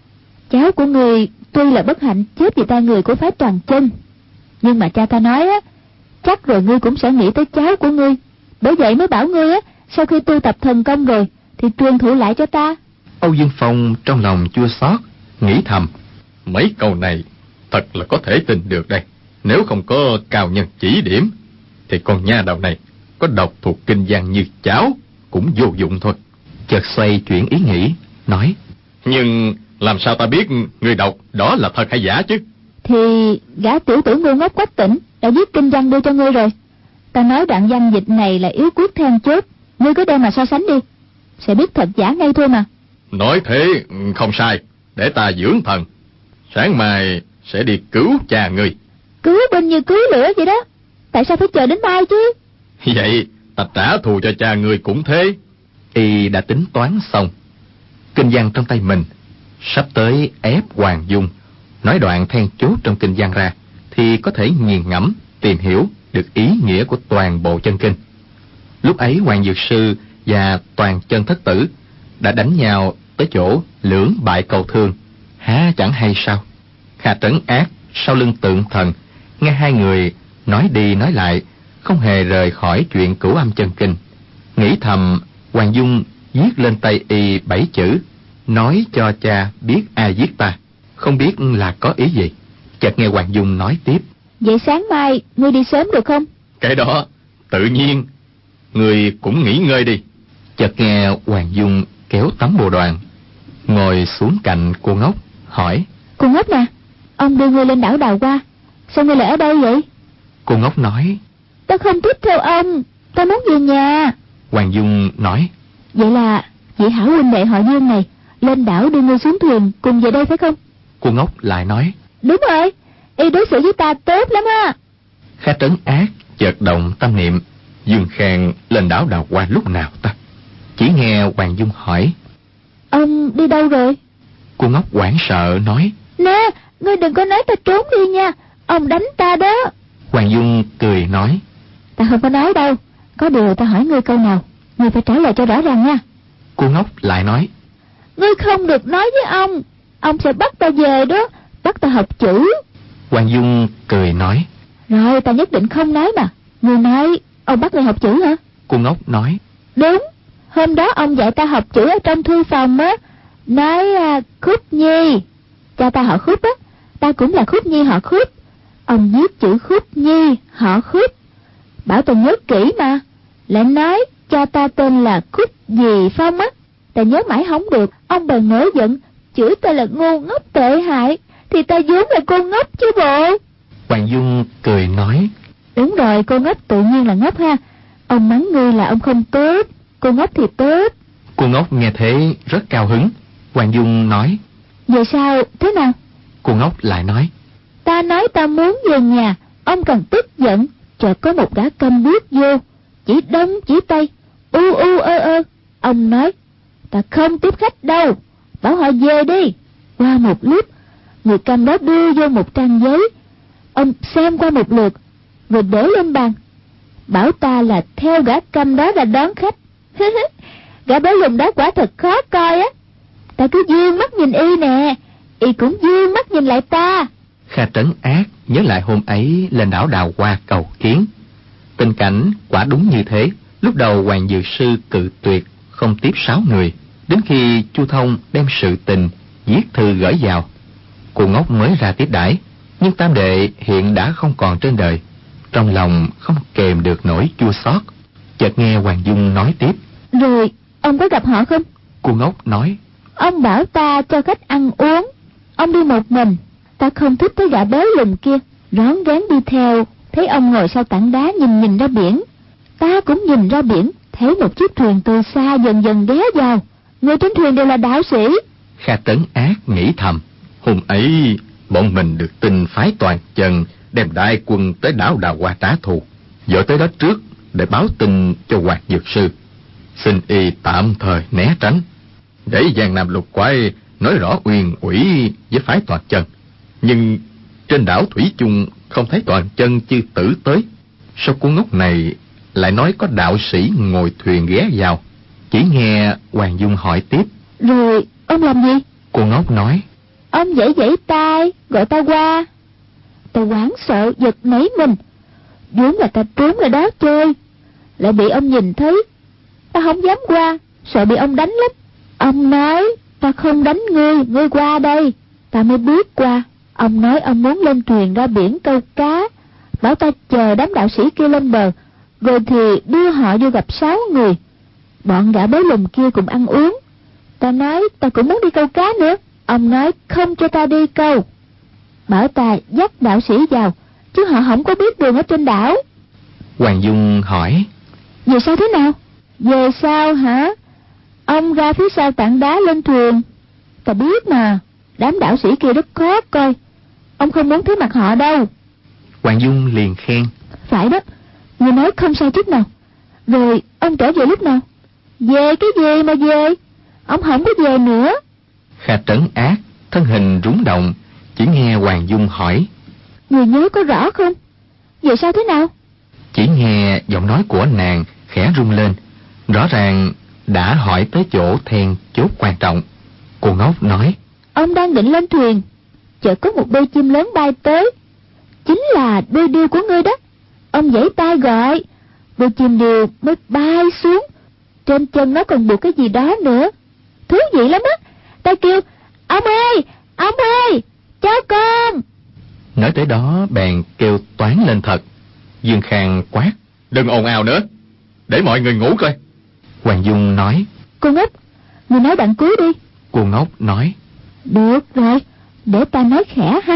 Cháu của ngươi tuy là bất hạnh chết vì tay người của phái Toàn Chân, nhưng mà cha ta nói á, chắc rồi ngươi cũng sẽ nghĩ tới cháu của ngươi. Bởi vậy mới bảo ngươi á, sau khi tu tập thần công rồi thì truyền thụ lại cho ta. Âu Dương Phong trong lòng chua xót, nghĩ thầm: mấy câu này thật là có thể tin được đây. Nếu không có cao nhân chỉ điểm thì con nha đầu này có đọc thuộc kinh văn như cháu cũng vô dụng thôi. Chợt xoay chuyển ý nghĩ, nói: nhưng làm sao ta biết người đọc đó là thật hay giả chứ? Thì gã tiểu tử ngu ngốc Quách Tỉnh đã viết kinh văn đưa cho ngươi rồi. Ta nói đoạn văn dịch này là yếu quyết then chốt, ngươi cứ đem mà so sánh đi, sẽ biết thật giả ngay thôi mà. Nói thế không sai, để ta dưỡng thần, sáng mai sẽ đi cứu cha ngươi. Cứu binh như cứu lửa vậy đó, tại sao phải chờ đến mai chứ? Vậy ta trả thù cho cha ngươi cũng thế. Y đã tính toán xong. Kinh văn trong tay mình sắp tới ép Hoàng Dung nói đoạn then chốt trong kinh văn ra, thì có thể nghiền ngẫm tìm hiểu được ý nghĩa của toàn bộ chân kinh. Lúc ấy Hoàng Dược Sư và Toàn Chân Thất Tử đã đánh nhau tới chỗ lưỡng bại cầu thương, há chẳng hay sao? Kha Trấn Ác sau lưng Tượng Thần nghe hai người nói đi nói lại, không hề rời khỏi chuyện Cửu Âm chân kinh. Nghĩ thầm, Hoàng Dung viết lên tay y 7 chữ: nói cho cha biết ai giết ta, không biết là có ý gì. Chợt nghe Hoàng Dung nói tiếp: vậy sáng mai ngươi đi sớm được không? Cái đó tự nhiên, ngươi cũng nghỉ ngơi đi. Chợt nghe Hoàng Dung kéo tấm bồ đoàn ngồi xuống cạnh cô ngốc, hỏi: Cô ngốc nè, ông đưa ngươi lên đảo Đào Hoa, sao ngươi lại ở đây vậy? Cô ngốc nói: Ta không thích theo ông, ta muốn về nhà. Hoàng Dung nói: vậy là vị hảo huynh đệ họ Dương này lên đảo đưa ngươi xuống thuyền cùng về đây phải không? Cô ngốc lại nói: đúng rồi, y đối xử với ta tốt lắm á. Kha Trấn Ác chợt động tâm niệm: Dương Khang lên đảo Đào Hoa lúc nào ta? Chỉ nghe Hoàng Dung hỏi: ông đi đâu rồi? Cô ngốc hoảng sợ nói: nè, ngươi đừng có nói ta trốn đi nha, ông đánh ta đó. Hoàng Dung cười nói: ta không có nói đâu, có điều ta hỏi ngươi câu nào, ngươi phải trả lời cho rõ ràng nha. Cô ngốc lại nói: ngươi không được nói với ông sẽ bắt ta về đó, bắt ta học chữ. Hoàng Dung cười nói: rồi, ta nhất định không nói mà. Ngươi nói ông bắt ngươi học chữ hả? Cô ngốc nói: đúng, hôm đó ông dạy ta học chữ ở trong thư phòng á, nói Khúc Nhi. Cha ta họ Khúc á, ta cũng là Khúc Nhi họ Khúc. Ông viết chữ Khúc Nhi họ Khúc, bảo ta nhớ kỹ mà. Lại nói cha ta tên là Khúc Dì Phong á, ta nhớ mãi không được. Ông bèn nổi giận, chửi ta là ngu ngốc tệ hại, thì ta vốn là cô ngốc chứ bộ. Hoàng Dung cười nói: đúng rồi, cô ngốc tự nhiên là ngốc ha. Ông mắng ngươi là ông không tốt, cô ngốc thì tốt. Cô ngốc nghe thế rất cao hứng. Hoàng Dung nói: về sao thế nào? Cô ngốc lại nói: ta nói ta muốn về nhà, ông càng tức giận. Chợt có một gã câm bước vô, chỉ đông chỉ tây, u u ơ ơ. Ông nói: ta không tiếp khách đâu, bảo họ về đi. Qua một lúc, người câm đó đưa vô một trang giấy. Ông xem qua một lượt rồi để lên bàn, bảo ta là theo gã câm đó ra đón khách. Gã béo lùn đó quả thật khó coi á. Ta cứ dương mắt nhìn y nè, y cũng dương mắt nhìn lại ta. Kha Trấn Ác nhớ lại hôm ấy lên đảo Đào Hoa cầu kiến. Tình cảnh quả đúng như thế. Lúc đầu Hoàng Dược Sư cự tuyệt không tiếp 6 người, đến khi Chu Thông đem sự tình viết thư gửi vào, cô ngốc mới ra tiếp đãi. Nhưng tam đệ hiện đã không còn trên đời, trong lòng không kềm được nỗi chua xót. Chợt nghe Hoàng Dung nói tiếp: rồi ông có gặp họ không? Cô ngốc nói: ông bảo ta cho khách ăn uống, ông đi một mình. Ta không thích cái gã béo lùn kia, rón rén đi theo. Thấy ông ngồi sau tảng đá nhìn ra biển, ta cũng nhìn ra biển. Thấy một chiếc thuyền từ xa dần dần ghé vào, người trên thuyền đều là đạo sĩ. Kha Trấn Ác nghĩ thầm, hôm ấy bọn mình được tin phái Toàn Chân đem đại quân tới đảo Đào Hoa trả thù, dội tới đó trước để báo tin cho Hoạt Dược Sư, xin y tạm thời né tránh, để Giang Nam Lục Quái nói rõ uyên ủy với phái Toàn Chân. Nhưng trên đảo thủy chung không thấy Toàn Chân chư tử tới. Sao cô ngốc này lại nói có đạo sĩ ngồi thuyền ghé vào? Chỉ nghe Hoàng Dung hỏi tiếp, rồi ông làm gì? Cô ngốc nói, Ông vẫy tay gọi ta qua. Ta hoảng sợ giật nảy mình, vốn là ta trốn ra đó chơi, lại bị ông nhìn thấy. Ta không dám qua, sợ bị ông đánh lắm. Ông nói ta không đánh ngươi qua đây. Ta mới bước qua. Ông nói ông muốn lên thuyền ra biển câu cá, bảo ta chờ đám đạo sĩ kia lên bờ, rồi thì đưa họ vô gặp 6 người. Bọn gã bới lùn kia cùng ăn uống. Ta nói ta cũng muốn đi câu cá nữa. Ông nói không cho ta đi câu, bảo ta dắt đạo sĩ vào, chứ họ không có biết đường ở trên đảo. Hoàng Dung hỏi, về sao thế nào? Về sao hả? Ông ra phía sau tảng đá lên thuyền. Ta biết mà, đám đạo sĩ kia rất khó coi, ông không muốn thấy mặt họ đâu. Hoàng Dung liền khen, phải đó, người nói không sai chút nào. Rồi ông trở về lúc nào? Về cái gì mà về? Ông không có về nữa. Kha Trấn Ác thân hình rúng động, chỉ nghe Hoàng Dung hỏi, người nhớ có rõ không? Về sao thế nào? Chỉ nghe giọng nói của nàng khẽ rung lên, rõ ràng đã hỏi tới chỗ then chốt quan trọng. Cô ngốc nói, ông đang định lên thuyền, chợt có một đôi chim lớn bay tới, chính là đôi điêu của ngươi đó. Ông vẫy tay gọi, đôi chim điêu mới bay xuống, trên chân nó còn buộc cái gì đó nữa, thú vị lắm á. Ta kêu, ông ơi, cho con. Nói tới đó bèn kêu toáng lên thật. Dương Khang quát, đừng ồn ào nữa, để mọi người ngủ coi. Hoàng Dung nói, cô ngốc, người nói đoạn cuối đi. Cô ngốc nói, được rồi, để ta nói khẽ ha.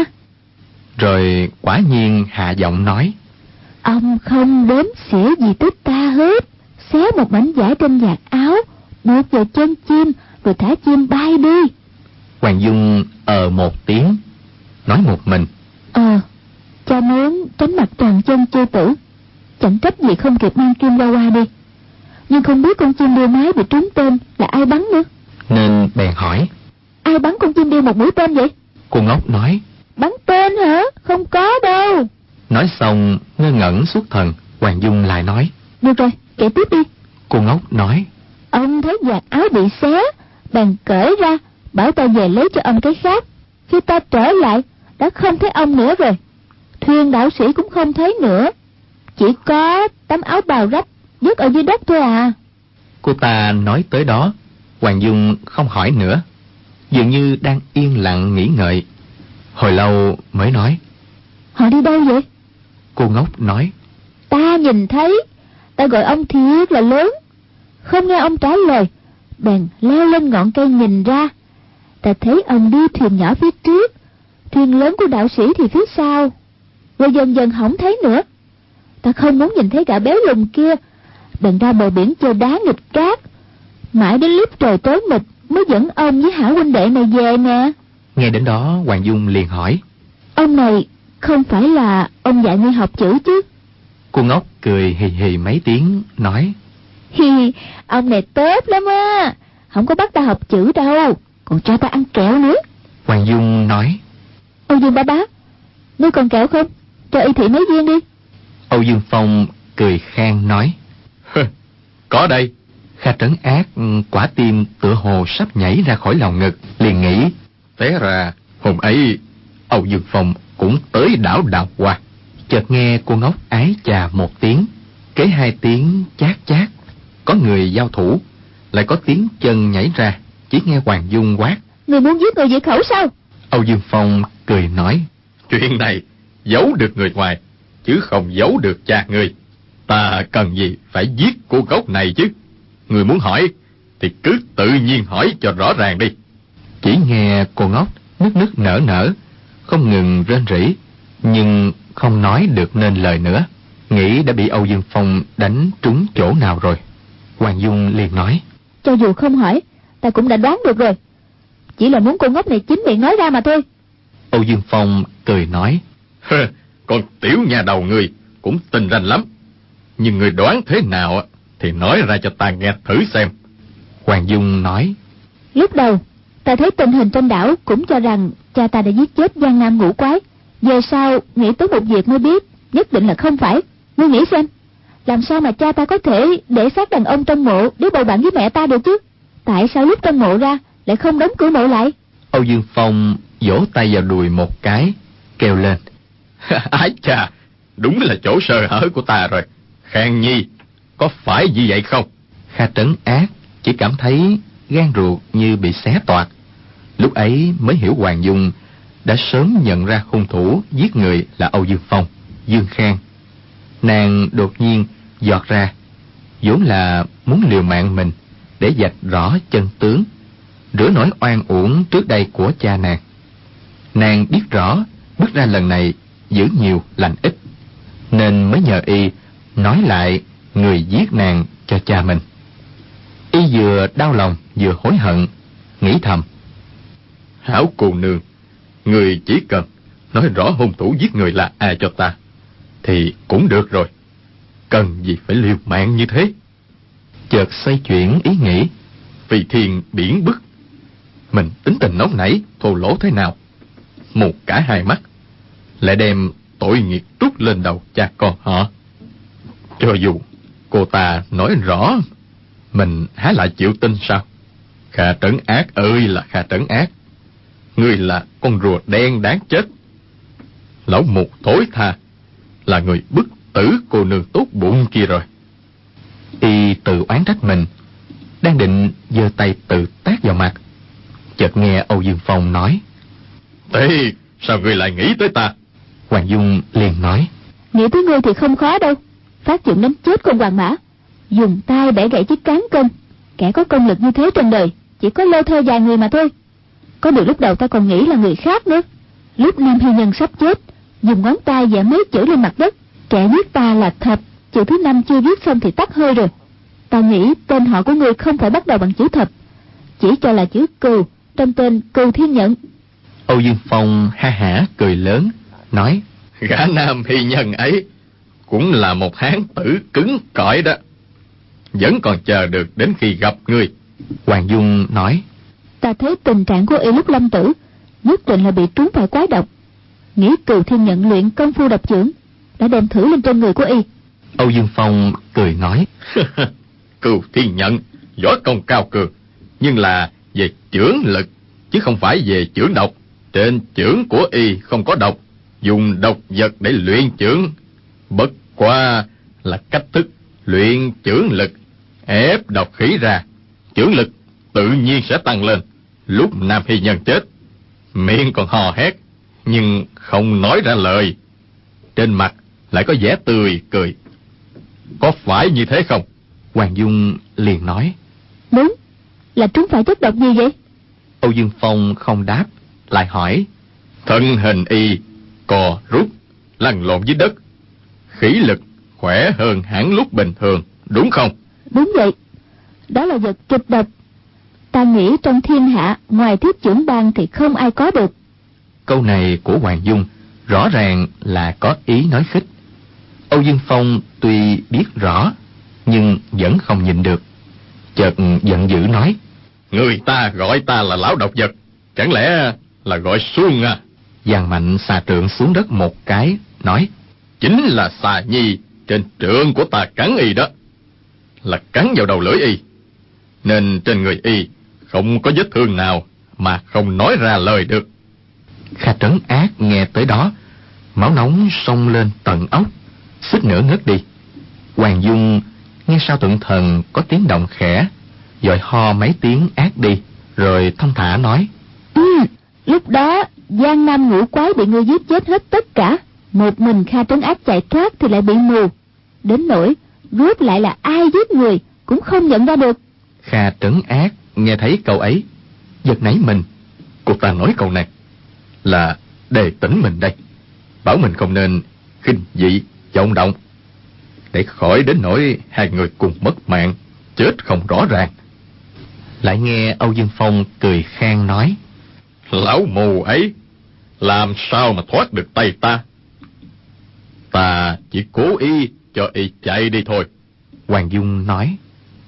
Rồi quả nhiên hạ giọng nói, ông không đếm xỉa gì tới ta hết. Xé một mảnh vải trên vạt áo, buộc vào chân chim, rồi thả chim bay đi. Hoàng Dung một tiếng, nói một mình, cha muốn tránh mặt Toàn Chân chư tử, chẳng trách gì không kịp mang kim qua đi. Nhưng không biết con chim điêu mái bị trúng tên là ai bắn nữa, nên bèn hỏi, ai bắn con chim điêu một mũi tên vậy? Cô ngốc nói, bắn tên hả? Không có đâu. Nói xong ngơ ngẩn xuất thần. Hoàng Dung lại nói, được rồi, kể tiếp đi. Cô ngốc nói, ông thấy vạt áo bị xé, bèn cởi ra, bảo ta về lấy cho ông cái khác. Khi ta trở lại, đã không thấy ông nữa rồi. Thuyền đạo sĩ cũng không thấy nữa, chỉ có tấm áo bào rách vứt ở dưới đất thôi à. Cô ta nói tới đó, Hoàng Dung không hỏi nữa, dường như đang yên lặng nghĩ ngợi. Hồi lâu mới nói, họ đi đâu vậy? Cô ngốc nói, ta nhìn thấy, ta gọi ông thiệt là lớn, không nghe ông trả lời, bèn leo lên ngọn cây nhìn ra. Ta thấy ông đi thuyền nhỏ phía trước, thuyền lớn của đạo sĩ thì phía sau, rồi dần dần không thấy nữa. Ta không muốn nhìn thấy gã béo lùn kia, bèn ra bờ biển chơi đá nghịch cát, mãi đến lúc trời tối mịt mới dẫn ông với hảo huynh đệ này về nè. Nghe đến đó Hoàng Dung liền hỏi, ông này không phải là ông dạy ngươi học chữ chứ? Cô ngốc cười hì hì mấy tiếng, nói, hi, ông này tốt lắm á, không có bắt ta học chữ đâu, còn cho ta ăn kẹo nữa. Hoàng Dung nói, Âu Dương bá, ngươi còn kẹo không? Cho y thị mấy viên đi. Âu Dương Phong cười khan nói, có đây. Kha Trấn Ác quả tim tựa hồ sắp nhảy ra khỏi lòng ngực, liền nghĩ, té ra hôm ấy Âu Dương Phong cũng tới đảo Đào Hoa. Chợt nghe cô ngốc ái chà một tiếng, kế 2 tiếng chát chát, có người giao thủ, lại có tiếng chân nhảy ra. Chỉ nghe Hoàng Dung quát, người muốn giết người diệt khẩu sao? Âu Dương Phong cười nói, chuyện này giấu được người ngoài, chứ không giấu được cha người. Ta cần gì phải giết cô gốc này chứ? Người muốn hỏi thì cứ tự nhiên hỏi cho rõ ràng đi. Chỉ nghe cô ngốc nức nở nở, không ngừng rên rỉ, nhưng không nói được nên lời nữa, nghĩ đã bị Âu Dương Phong đánh trúng chỗ nào rồi. Hoàng Dung liền nói, cho dù không hỏi, ta cũng đã đoán được rồi. chỉ là muốn cô ngốc này chính miệng nói ra mà thôi. Âu Dương Phong cười nói: Con tiểu nhà đầu người cũng tinh ranh lắm, nhưng người đoán thế nào thì nói ra cho ta nghe thử xem. Hoàng Dung nói: Lúc đầu ta thấy tình hình trên đảo cũng cho rằng cha ta đã giết chết Giang Nam Ngũ Quái. Về sau nghĩ tới một việc mới biết nhất định là không phải. Ngươi nghĩ xem, làm sao mà cha ta có thể để xác đàn ông trong mộ để bầu bạn với mẹ ta được chứ? Tại sao lúc trong mộ ra lại không đóng cửa mộ lại? Âu Dương Phong vỗ tay vào đùi một cái, kêu lên: Ái chà, đúng là chỗ sơ hở của ta rồi. Khang Nhi, có phải như vậy không? Kha Trấn Ác chỉ cảm thấy gan ruột như bị xé toạc. Lúc ấy mới hiểu Hoàng Dung đã sớm nhận ra hung thủ giết người là Âu Dương Phong, Dương Khang. Nàng đột nhiên giọt ra, vốn là muốn liều mạng mình để vạch rõ chân tướng, rửa nỗi oan uổng trước đây của cha nàng. Nàng biết rõ bước ra lần này giữ nhiều lành ít, nên mới nhờ y nói lại người giết nàng cho cha mình. Y vừa đau lòng vừa hối hận, nghĩ thầm: Hảo cô nương, người chỉ cần nói rõ hung thủ giết người là ai cho ta thì cũng được rồi, cần gì phải liều mạng như thế. Chợt xoay chuyển ý nghĩ, vì thiên biển bức, mình tính tình nóng nảy thô lỗ thế nào, mù cả hai mắt, lại đem tội nghiệp trút lên đầu cha con họ. Cho dù cô ta nói rõ, mình há lại chịu tin sao? Kha Trấn Ác ơi là Kha Trấn Ác, ngươi là con rùa đen đáng chết. Lão mục thối tha là người bức tử cô nương tốt bụng kia rồi. Y tự oán trách mình, đang định giơ tay tự tát vào mặt, chợt nghe Âu Dương Phong nói: Thế sao ngươi lại nghĩ tới ta? Hoàng Dung liền nói: Nghĩ tới ngươi thì không khó đâu. Phát chuyện đánh chết con Hoàng Mã, dùng tay bẻ gãy chiếc cán cân, kẻ có công lực như thế trên đời chỉ có Lô Thơ vài người mà thôi. Có điều lúc đầu ta còn nghĩ là người khác nữa. Lúc Nam Hy Nhân sắp chết, dùng ngón tay vẽ mấy chữ lên mặt đất. Kẻ giết ta là Thập, chữ thứ 5 chưa viết xong thì tắt hơi rồi. Ta nghĩ tên họ của ngươi không phải bắt đầu bằng chữ Thập, chỉ cho là chữ Cừu trong tên Cừu Thiên Nhận. Âu Dương Phong ha hả cười lớn, nói: Gã Nam Hy Nhân ấy cũng là một hán tử cứng cỏi đó, vẫn còn chờ được đến khi gặp ngươi. Hoàng Dung nói: Ta thấy tình trạng của y lúc lâm tử nhất định là bị trúng phải quái độc. Nghĩ Cừu Thiên Nhận luyện công phu độc chưởng đã đem thử lên trên người của y. Âu Dương Phong cười nói: Cừu Thiên Nhận võ công cao cường, nhưng là về chưởng lực chứ không phải về chưởng độc. Trên chưởng của y không có độc, dùng độc vật để luyện chưởng, bất qua là cách thức luyện chưởng lực, ép độc khí ra, chưởng lực tự nhiên sẽ tăng lên. Lúc Nam Hy Nhân chết, miệng còn hò hét nhưng không nói ra lời, trên mặt lại có vẻ tươi cười. Có phải như thế không? Hoàng Dung liền nói: Đúng, là trúng phải chất độc gì vậy? Âu Dương Phong không đáp, lại hỏi: Thân hình y cò rút, lăn lộn dưới đất, khí lực khỏe hơn hẳn lúc bình thường, đúng không? Đúng vậy, đó là vật kịch độc. Ta nghĩ trong thiên hạ ngoài Thiết Chưởng Bang thì không ai có được. Câu này của Hoàng Dung rõ ràng là có ý nói khích. Âu Dương Phong tuy biết rõ nhưng vẫn không nhịn được, chợt giận dữ nói: Người ta gọi ta là lão độc vật, chẳng lẽ là gọi suông à? Giang mạnh xà trượng xuống đất một cái, nói: Chính là xà nhi trên trượng của ta cắn y đó, là cắn vào đầu lưỡi y, nên trên người y không có vết thương nào mà không nói ra lời được. Kha Trấn Ác nghe tới đó, máu nóng xông lên tận óc, suýt nữa ngất đi. Hoàng Dung nghe sau tượng thần có tiếng động khẽ, vội ho mấy tiếng ác đi, rồi thong thả nói: Lúc đó Giang Nam Ngũ Quái bị ngươi giết chết hết tất cả, một mình Kha Trấn Ác chạy thoát thì lại bị mù, đến nỗi rốt lại là ai giết người cũng không nhận ra được. Kha Trấn Ác nghe thấy câu ấy, giật nảy mình. Cô ta nói câu này là đề tỉnh mình đây, bảo mình không nên khinh dị vọng động, để khỏi đến nỗi hai người cùng mất mạng, chết không rõ ràng. Lại nghe Âu Dương Phong cười khang nói: Lão mù ấy làm sao mà thoát được tay ta? Ta chỉ cố ý cho y chạy đi thôi. Hoàng Dung nói.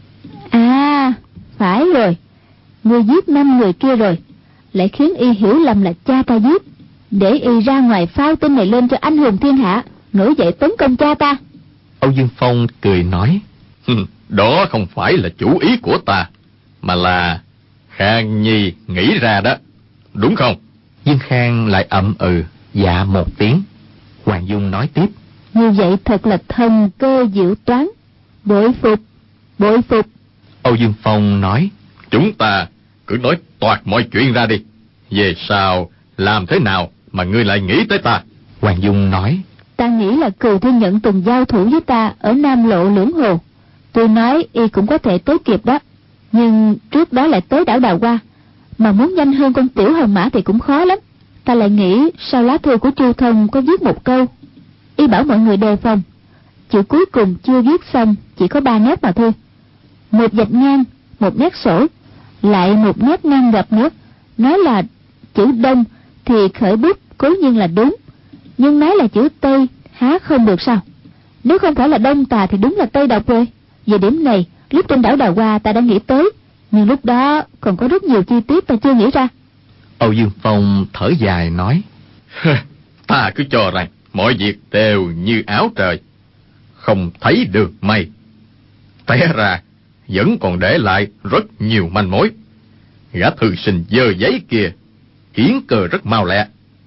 À, phải rồi. Ngươi giết 5 người kia rồi, lại khiến y hiểu lầm là cha ta giết, để y ra ngoài phao tin này lên cho anh hùng thiên hạ, nổi dậy tấn công cha ta. Âu Dương Phong cười nói. Đó không phải là chủ ý của ta, mà là Khang Nhi nghĩ ra đó, đúng không? Dương Khang lại ậm ừ dạ một tiếng. Hoàng Dung nói tiếp. Như vậy thật là thần cơ diệu toán, bội phục, bội phục. Âu Dương Phong nói. Chúng ta cứ nói toạc mọi chuyện ra đi. Về sau làm thế nào mà ngươi lại nghĩ tới ta? Hoàng Dung nói. Ta nghĩ là Cừu Thiên Nhận từng giao thủ với ta ở Nam Lộ Lưỡng Hồ. Tôi nói y cũng có thể tới kịp đó, nhưng trước đó lại tới đảo Đào Hoa, mà muốn nhanh hơn con tiểu hồng mã thì cũng khó lắm. Ta lại nghĩ sau lá thư của Chu Thông có viết một câu, y bảo mọi người đề phòng. Chữ cuối cùng chưa viết xong, chỉ có 3 nét mà thôi. Một vạch ngang, một nét sổ, lại một nét ngang gập nữa. Nói là chữ Đông thì khởi bút cố nhiên là đúng, nhưng nói là chữ Tây há không được sao? Nếu không phải là Đông tà thì đúng là Tây độc rồi. Về điểm này, lúc trên đảo Đào Hoa ta đã nghĩ tới, nhưng lúc đó còn có rất nhiều chi tiết ta chưa nghĩ ra. Âu Dương Phong thở dài nói. Ta cứ cho rằng mọi việc đều như áo trời, không thấy được mây. Té ra vẫn còn để lại rất nhiều manh mối. Gã thư sinh dơ giấy kia hiến cơ rất mau lẹ.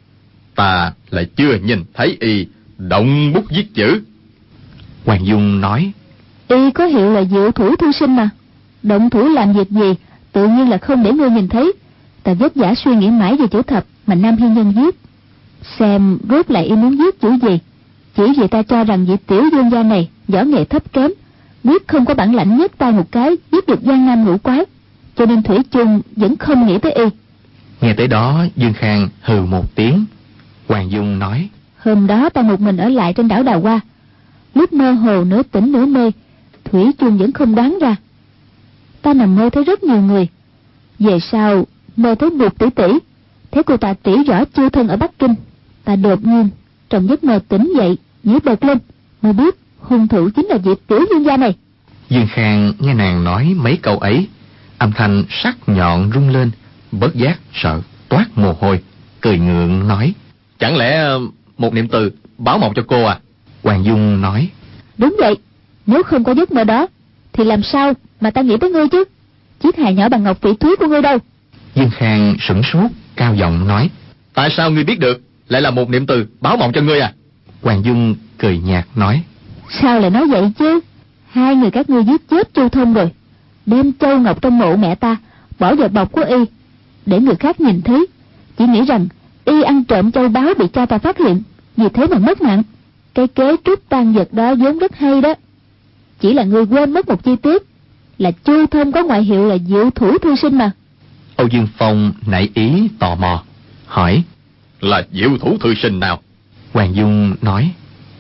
Ta lại chưa nhìn thấy y động bút viết chữ. Hoàng Dung nói. Y có hiệu là diệu thủ thư sinh mà, động thủ làm việc gì tự nhiên là không để ngươi nhìn thấy. Ta vất vả suy nghĩ mãi về chữ thập mà Nam Hiên Nhân viết, xem rốt lại y muốn viết chữ gì. Chỉ vì ta cho rằng vị tiểu dương gia này võ nghệ thấp kém, biết không có bản lãnh nhất tay một cái giết được Giang Nam ngũ quái, cho nên thủy chung vẫn không nghĩ tới y. Nghe tới đó, Dương Khang hừ một tiếng. Hoàng Dung nói. Hôm đó ta một mình ở lại trên đảo Đào Hoa, lúc mơ hồ nửa tỉnh nửa mê, thủy chung vẫn không đoán ra. Ta nằm mơ thấy rất nhiều người. Về sau mơ thấy Bụt tỷ tỷ, thấy cô ta tỉ rõ Chu Thân ở Bắc Kinh. Ta đột nhiên trong giấc mơ tỉnh dậy, nhảy bật lên, mới biết hung thủ chính là vị tiểu dương gia này. Dương Khang nghe nàng nói mấy câu ấy, âm thanh sắc nhọn rung lên, bất giác sợ toát mồ hôi, cười ngượng nói. Chẳng lẽ một niệm từ báo mộng cho cô à? Hoàng Dung nói. Đúng vậy, nếu không có giấc mơ đó thì làm sao mà ta nghĩ tới ngươi chứ? Chiếc hài nhỏ bằng ngọc phỉ thúy của ngươi đâu? Dương Khang sửng sốt, cao giọng nói. Tại sao ngươi biết được lại là một niệm từ báo mộng cho ngươi à? Hoàng Dung cười nhạt nói. Sao lại nói vậy chứ? 2 người các ngươi giết chết Chu Thông rồi, đem châu ngọc trong mộ mẹ ta bỏ vào bọc của y, để người khác nhìn thấy, chỉ nghĩ rằng y ăn trộm châu báu bị cha ta phát hiện, vì thế mà mất mạng. Cái kế trút tang vật đó vốn rất hay đó, chỉ là ngươi quên mất một chi tiết, là Chu Thông có ngoại hiệu là diệu thủ thư sinh mà. Âu Dương Phong nảy ý tò mò, hỏi. Là diệu thủ thư sinh nào? Hoàng Dung nói.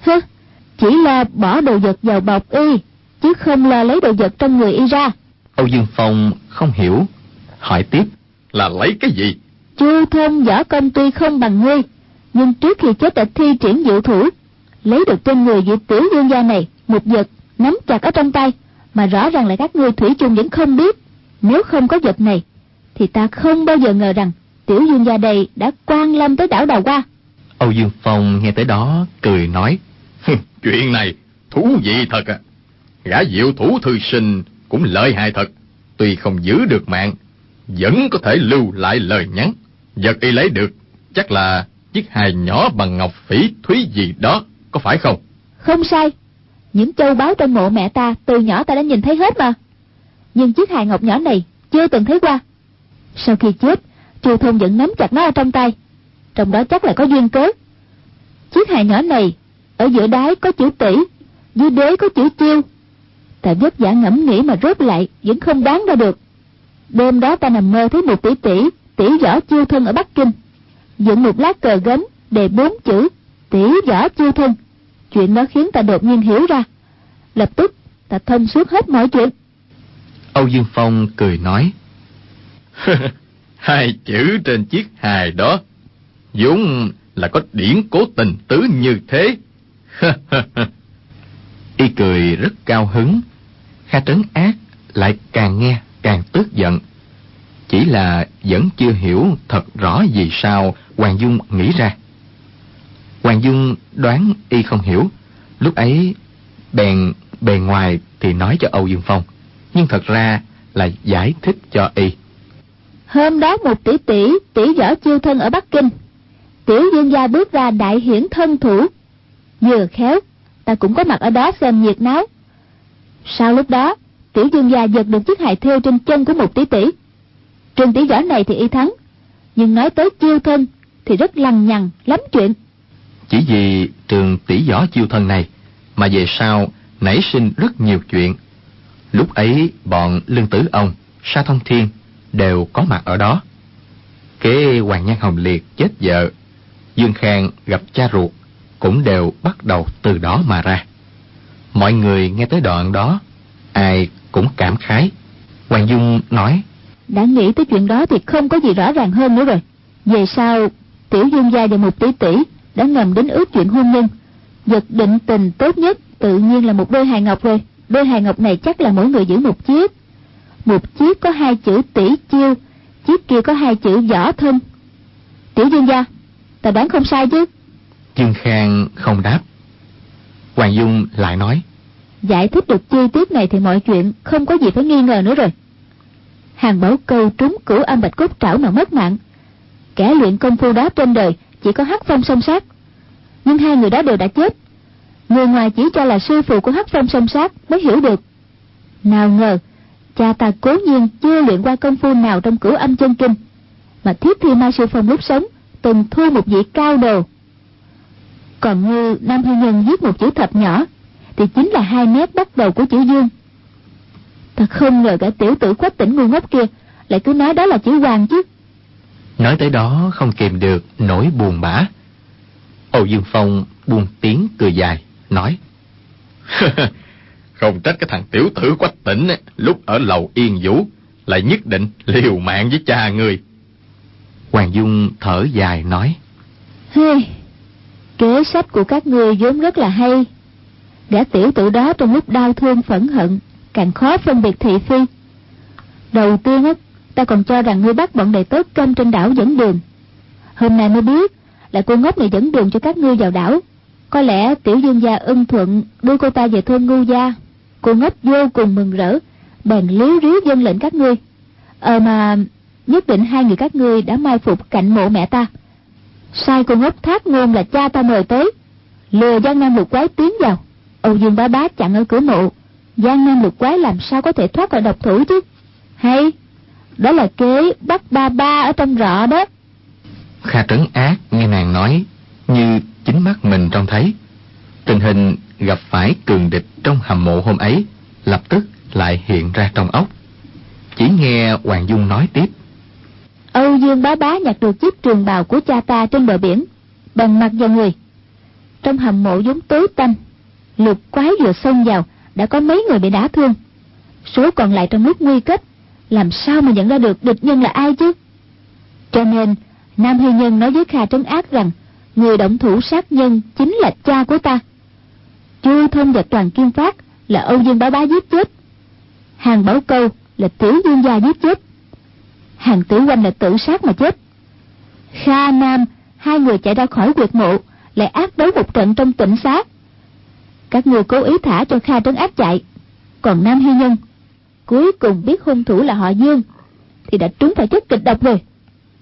Chỉ là bỏ đồ vật vào bọc y, chứ không là lấy đồ vật trong người y ra. Âu Dương Phong không hiểu, hỏi tiếp. Là lấy cái gì? Chu Thông võ công tuy không bằng ngươi, nhưng trước khi chết đã thi triển diệu thủ, lấy được trên người vị tiểu dương gia này một vật nắm chặt ở trong tay, mà rõ ràng là các ngươi thủy chung vẫn không biết. Nếu không có vật này thì ta không bao giờ ngờ rằng tiểu dương gia đây đã quan lâm tới đảo Đào Hoa. Âu Dương Phong nghe tới đó cười nói. Chuyện này thú vị thật à. Gã diệu thủ thư sinh cũng lợi hại thật, tuy không giữ được mạng, vẫn có thể lưu lại lời nhắn. Vật y lấy được chắc là chiếc hài nhỏ bằng ngọc phỉ thúy gì đó, có phải không? Không sai, những châu báu trong mộ mẹ ta từ nhỏ ta đã nhìn thấy hết mà, nhưng chiếc hài ngọc nhỏ này chưa từng thấy qua. Sau khi chết, Chu Thông vẫn nắm chặt nó ở trong tay, trong đó chắc là có duyên cớ. Chiếc hài nhỏ này ở giữa đáy có chữ tỷ, dưới đế có chữ chiêu. Ta vất vả ngẫm nghĩ mà rốt lại vẫn không đoán ra được. Đêm đó ta nằm mơ thấy một tỷ tỷ võ Chiêu Thân ở Bắc Kinh, dựng một lá cờ gấm đề 4 chữ tỷ võ Chiêu Thân. Chuyện đó khiến ta đột nhiên hiểu ra, lập tức ta thông suốt hết mọi chuyện. Âu Dương Phong cười nói. Hai chữ trên chiếc hài đó vốn là có điển cố tình tứ như thế. Y cười rất cao hứng. Kha Trấn Ác lại càng nghe càng tức giận. Chỉ là vẫn chưa hiểu thật rõ vì sao Hoàng Dung nghĩ ra. Hoàng Dung đoán y không hiểu, lúc ấy bèn bề ngoài thì nói cho Âu Dương Phong, nhưng thật ra là giải thích cho y. Hôm đó một tỷ võ chiêu thân ở Bắc Kinh, Tiểu Dương gia bước ra đại hiển thân thủ, vừa khéo ta cũng có mặt ở đó xem nhiệt náo. Sau lúc đó Tiểu Dương gia giật được chiếc hài thêu trên chân của một tỷ. Trường tỷ võ này thì y thắng, nhưng nói tới chiêu thân thì rất lằng nhằng lắm chuyện. Chỉ vì trường tỷ võ chiêu thân này mà về sau nảy sinh rất nhiều chuyện. Lúc ấy bọn Lương Tử Ông, Sa Thông Thiên đều có mặt ở đó. Kế Hoàng Nhan Hồng Liệt chết vợ, Dương Khang gặp cha ruột cũng đều bắt đầu từ đó mà ra. Mọi người nghe tới đoạn đó, ai cũng cảm khái. Hoàng Dung nói: đã nghĩ tới chuyện đó thì không có gì rõ ràng hơn nữa rồi. Về sau Tiểu Dương gia và một tỷ đã ngầm đến ước chuyện hôn nhân. Vật định tình tốt nhất tự nhiên là một đôi hài ngọc rồi. Đôi hài ngọc này chắc là mỗi người giữ một chiếc. Một chiếc có 2 chữ tỷ chiêu, chiếc kia có 2 chữ võ thân. Tiểu Dương gia, ta đoán không sai chứ? Dương Khang không đáp. Hoàng Dung lại nói: giải thích được chi tiết này thì mọi chuyện không có gì phải nghi ngờ nữa rồi. Hàng Bảo Câu trúng cửu âm bạch cốt trảo mà mất mạng. Kẻ luyện công phu đó trên đời chỉ có Hắc Phong Song Sát, nhưng 2 người đó đều đã chết. Người ngoài chỉ cho là sư phụ của Hắc Phong Song Sát mới hiểu được. Nào ngờ cha ta cố nhiên chưa luyện qua công phu nào trong cửu âm chân kinh, mà Thiết Thi Mai Sư Phong lúc sống từng thu một vị cao đồ. Còn như Nam Hy Nhân viết một chữ thập nhỏ thì chính là 2 mét bắt đầu của chữ Dương. Ta không ngờ cả tiểu tử Quách Tỉnh ngu ngốc kia lại cứ nói đó là chữ Hoàng chứ. Nói tới đó không kìm được nỗi buồn bã. Âu Dương Phong buông tiếng cười dài, nói: không trách cái thằng tiểu tử Quách Tỉnh lúc ở lầu Yên Vũ lại nhất định liều mạng với cha ngươi. Hoàng Dung thở dài nói: hey, kế sách của các ngươi vốn rất là hay. Gã tiểu tử đó trong lúc đau thương phẫn hận càng khó phân biệt thị phi. Đầu tiên ta còn cho rằng ngươi bắt bọn đầy tớ câm trên đảo dẫn đường. Hôm nay mới biết là cô ngốc này dẫn đường cho các ngươi vào đảo. Có lẽ Tiểu Dương gia ưng thuận đưa cô ta về thôn Ngưu gia. Cô ngốc vô cùng mừng rỡ, bèn líu ríu vâng lệnh các ngươi. Mà nhất định 2 người các ngươi đã mai phục cạnh mộ mẹ ta. Sai cô ngốc thác ngôn là cha ta mời tới, lừa Giang Nam Lục Quái tiến vào. Âu Dương bá bá chặn ở cửa mộ, Giang Nam Lục Quái làm sao có thể thoát khỏi độc thủ chứ? Hay đó là kế bắt ba ở trong rọ đó. Kha Trấn Ác nghe nàng nói như chính mắt mình trông thấy. Tình hình gặp phải cường địch trong hầm mộ hôm ấy lập tức lại hiện ra trong óc. Chỉ nghe Hoàng Dung nói tiếp: Âu Dương bá bá nhặt được chiếc trường bào của cha ta trên bờ biển, bằng mặt vào người. Trong hầm mộ vốn tối tăm, Lục Quái vừa xông vào đã có mấy người bị đả thương. Số còn lại trong lúc nguy cấp, làm sao mà nhận ra được địch nhân là ai chứ? Cho nên Nam Hy Nhân nói với Kha Trấn Ác rằng người động thủ sát nhân chính là cha của ta. Chu Thông và Toàn Kim Phát là Âu Dương bá bá giết chết. Hàng Bảo Câu là Tiểu Dương gia giết chết. Hàng Tử Oanh là tự sát mà chết. Kha Nam 2 người chạy ra khỏi huyệt mộ lại ác đấu một trận trong Tịnh Xá. Các người cố ý thả cho Kha Trấn Ác chạy. Còn Nam Hy Nhân cuối cùng biết hung thủ là họ Dương thì đã trúng phải chất kịch độc rồi.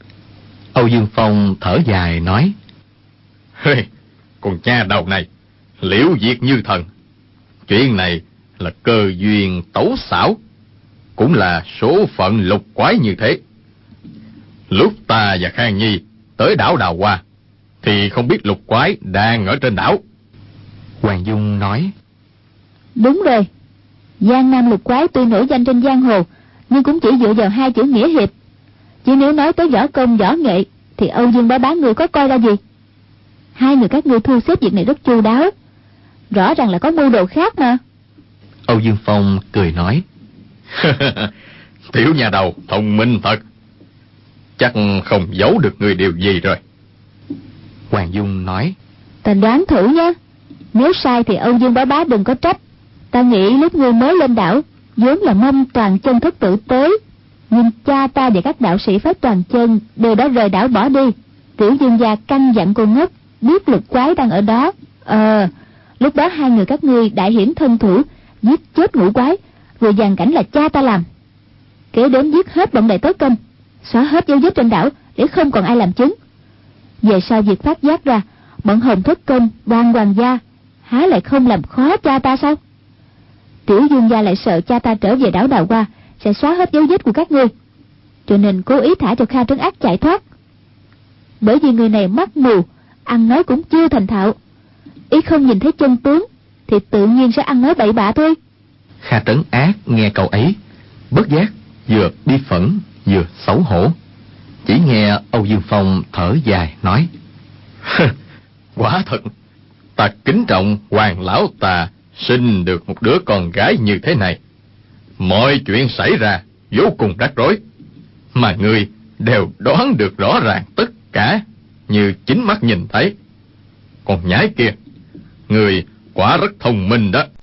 Âu Dương Phong thở dài nói: hey, con cha đầu này liễu diệt như thần. Chuyện này là cơ duyên tấu xảo, cũng là số phận Lục Quái như thế. Lúc ta và Khang Nhi tới đảo Đào Hoa thì không biết Lục Quái đang ở trên đảo. Hoàng Dung nói: đúng rồi, Giang Nam Lục Quái tuy nổi danh trên giang hồ nhưng cũng chỉ dựa vào 2 chữ nghĩa hiệp. Chứ nếu nói tới võ công võ nghệ thì Âu Dương bá bá người có coi ra gì? 2 người các ngươi thu xếp việc này rất chu đáo, rõ ràng là có mưu đồ khác mà. Âu Dương Phong cười nói: tiểu nhà đầu thông minh thật. chắc không giấu được người điều gì rồi. Hoàng Dung nói: Ta đoán thử nha. Nếu sai thì Âu Dương Bá Bá đừng có trách. Ta nghĩ lúc ngươi mới lên đảo vốn là mong Toàn Chân thất tử tới, nhưng cha ta và các đạo sĩ phái Toàn Chân đều đã rời đảo bỏ đi. Tiểu Dương gia căn dặn cô ngốc biết Lục Quái đang ở đó. Lúc đó hai người các ngươi đại hiển thân thủ, giết chết Ngũ Quái, rồi dàn cảnh là cha ta làm. Kế đến giết hết bọn Đại Tớ Câm, xóa hết dấu vết trên đảo để không còn ai làm chứng. Về sau việc phát giác ra, bọn Hồng Thất Công, Đoan Hoàng gia há lại không làm khó cha ta sao? Tiểu Dương gia lại sợ cha ta trở về đảo Đào Hoa sẽ xóa hết dấu vết của các ngươi, cho nên cố ý thả cho Kha Trấn Ác chạy thoát. Bởi vì người này mắt mù, ăn nói cũng chưa thành thạo, ý không nhìn thấy chân tướng thì tự nhiên sẽ ăn nói bậy bạ thôi. Kha Trấn Ác nghe câu ấy, bất giác vừa bi phẫn vừa xấu hổ. Chỉ nghe Âu Dương Phong thở dài nói: Quả thật, ta kính trọng Hoàng lão ta sinh được một đứa con gái như thế này. Mọi chuyện xảy ra vô cùng rắc rối, mà ngươi đều đoán được rõ ràng tất cả như chính mắt nhìn thấy. Còn nhái kia, ngươi quả rất thông minh đó.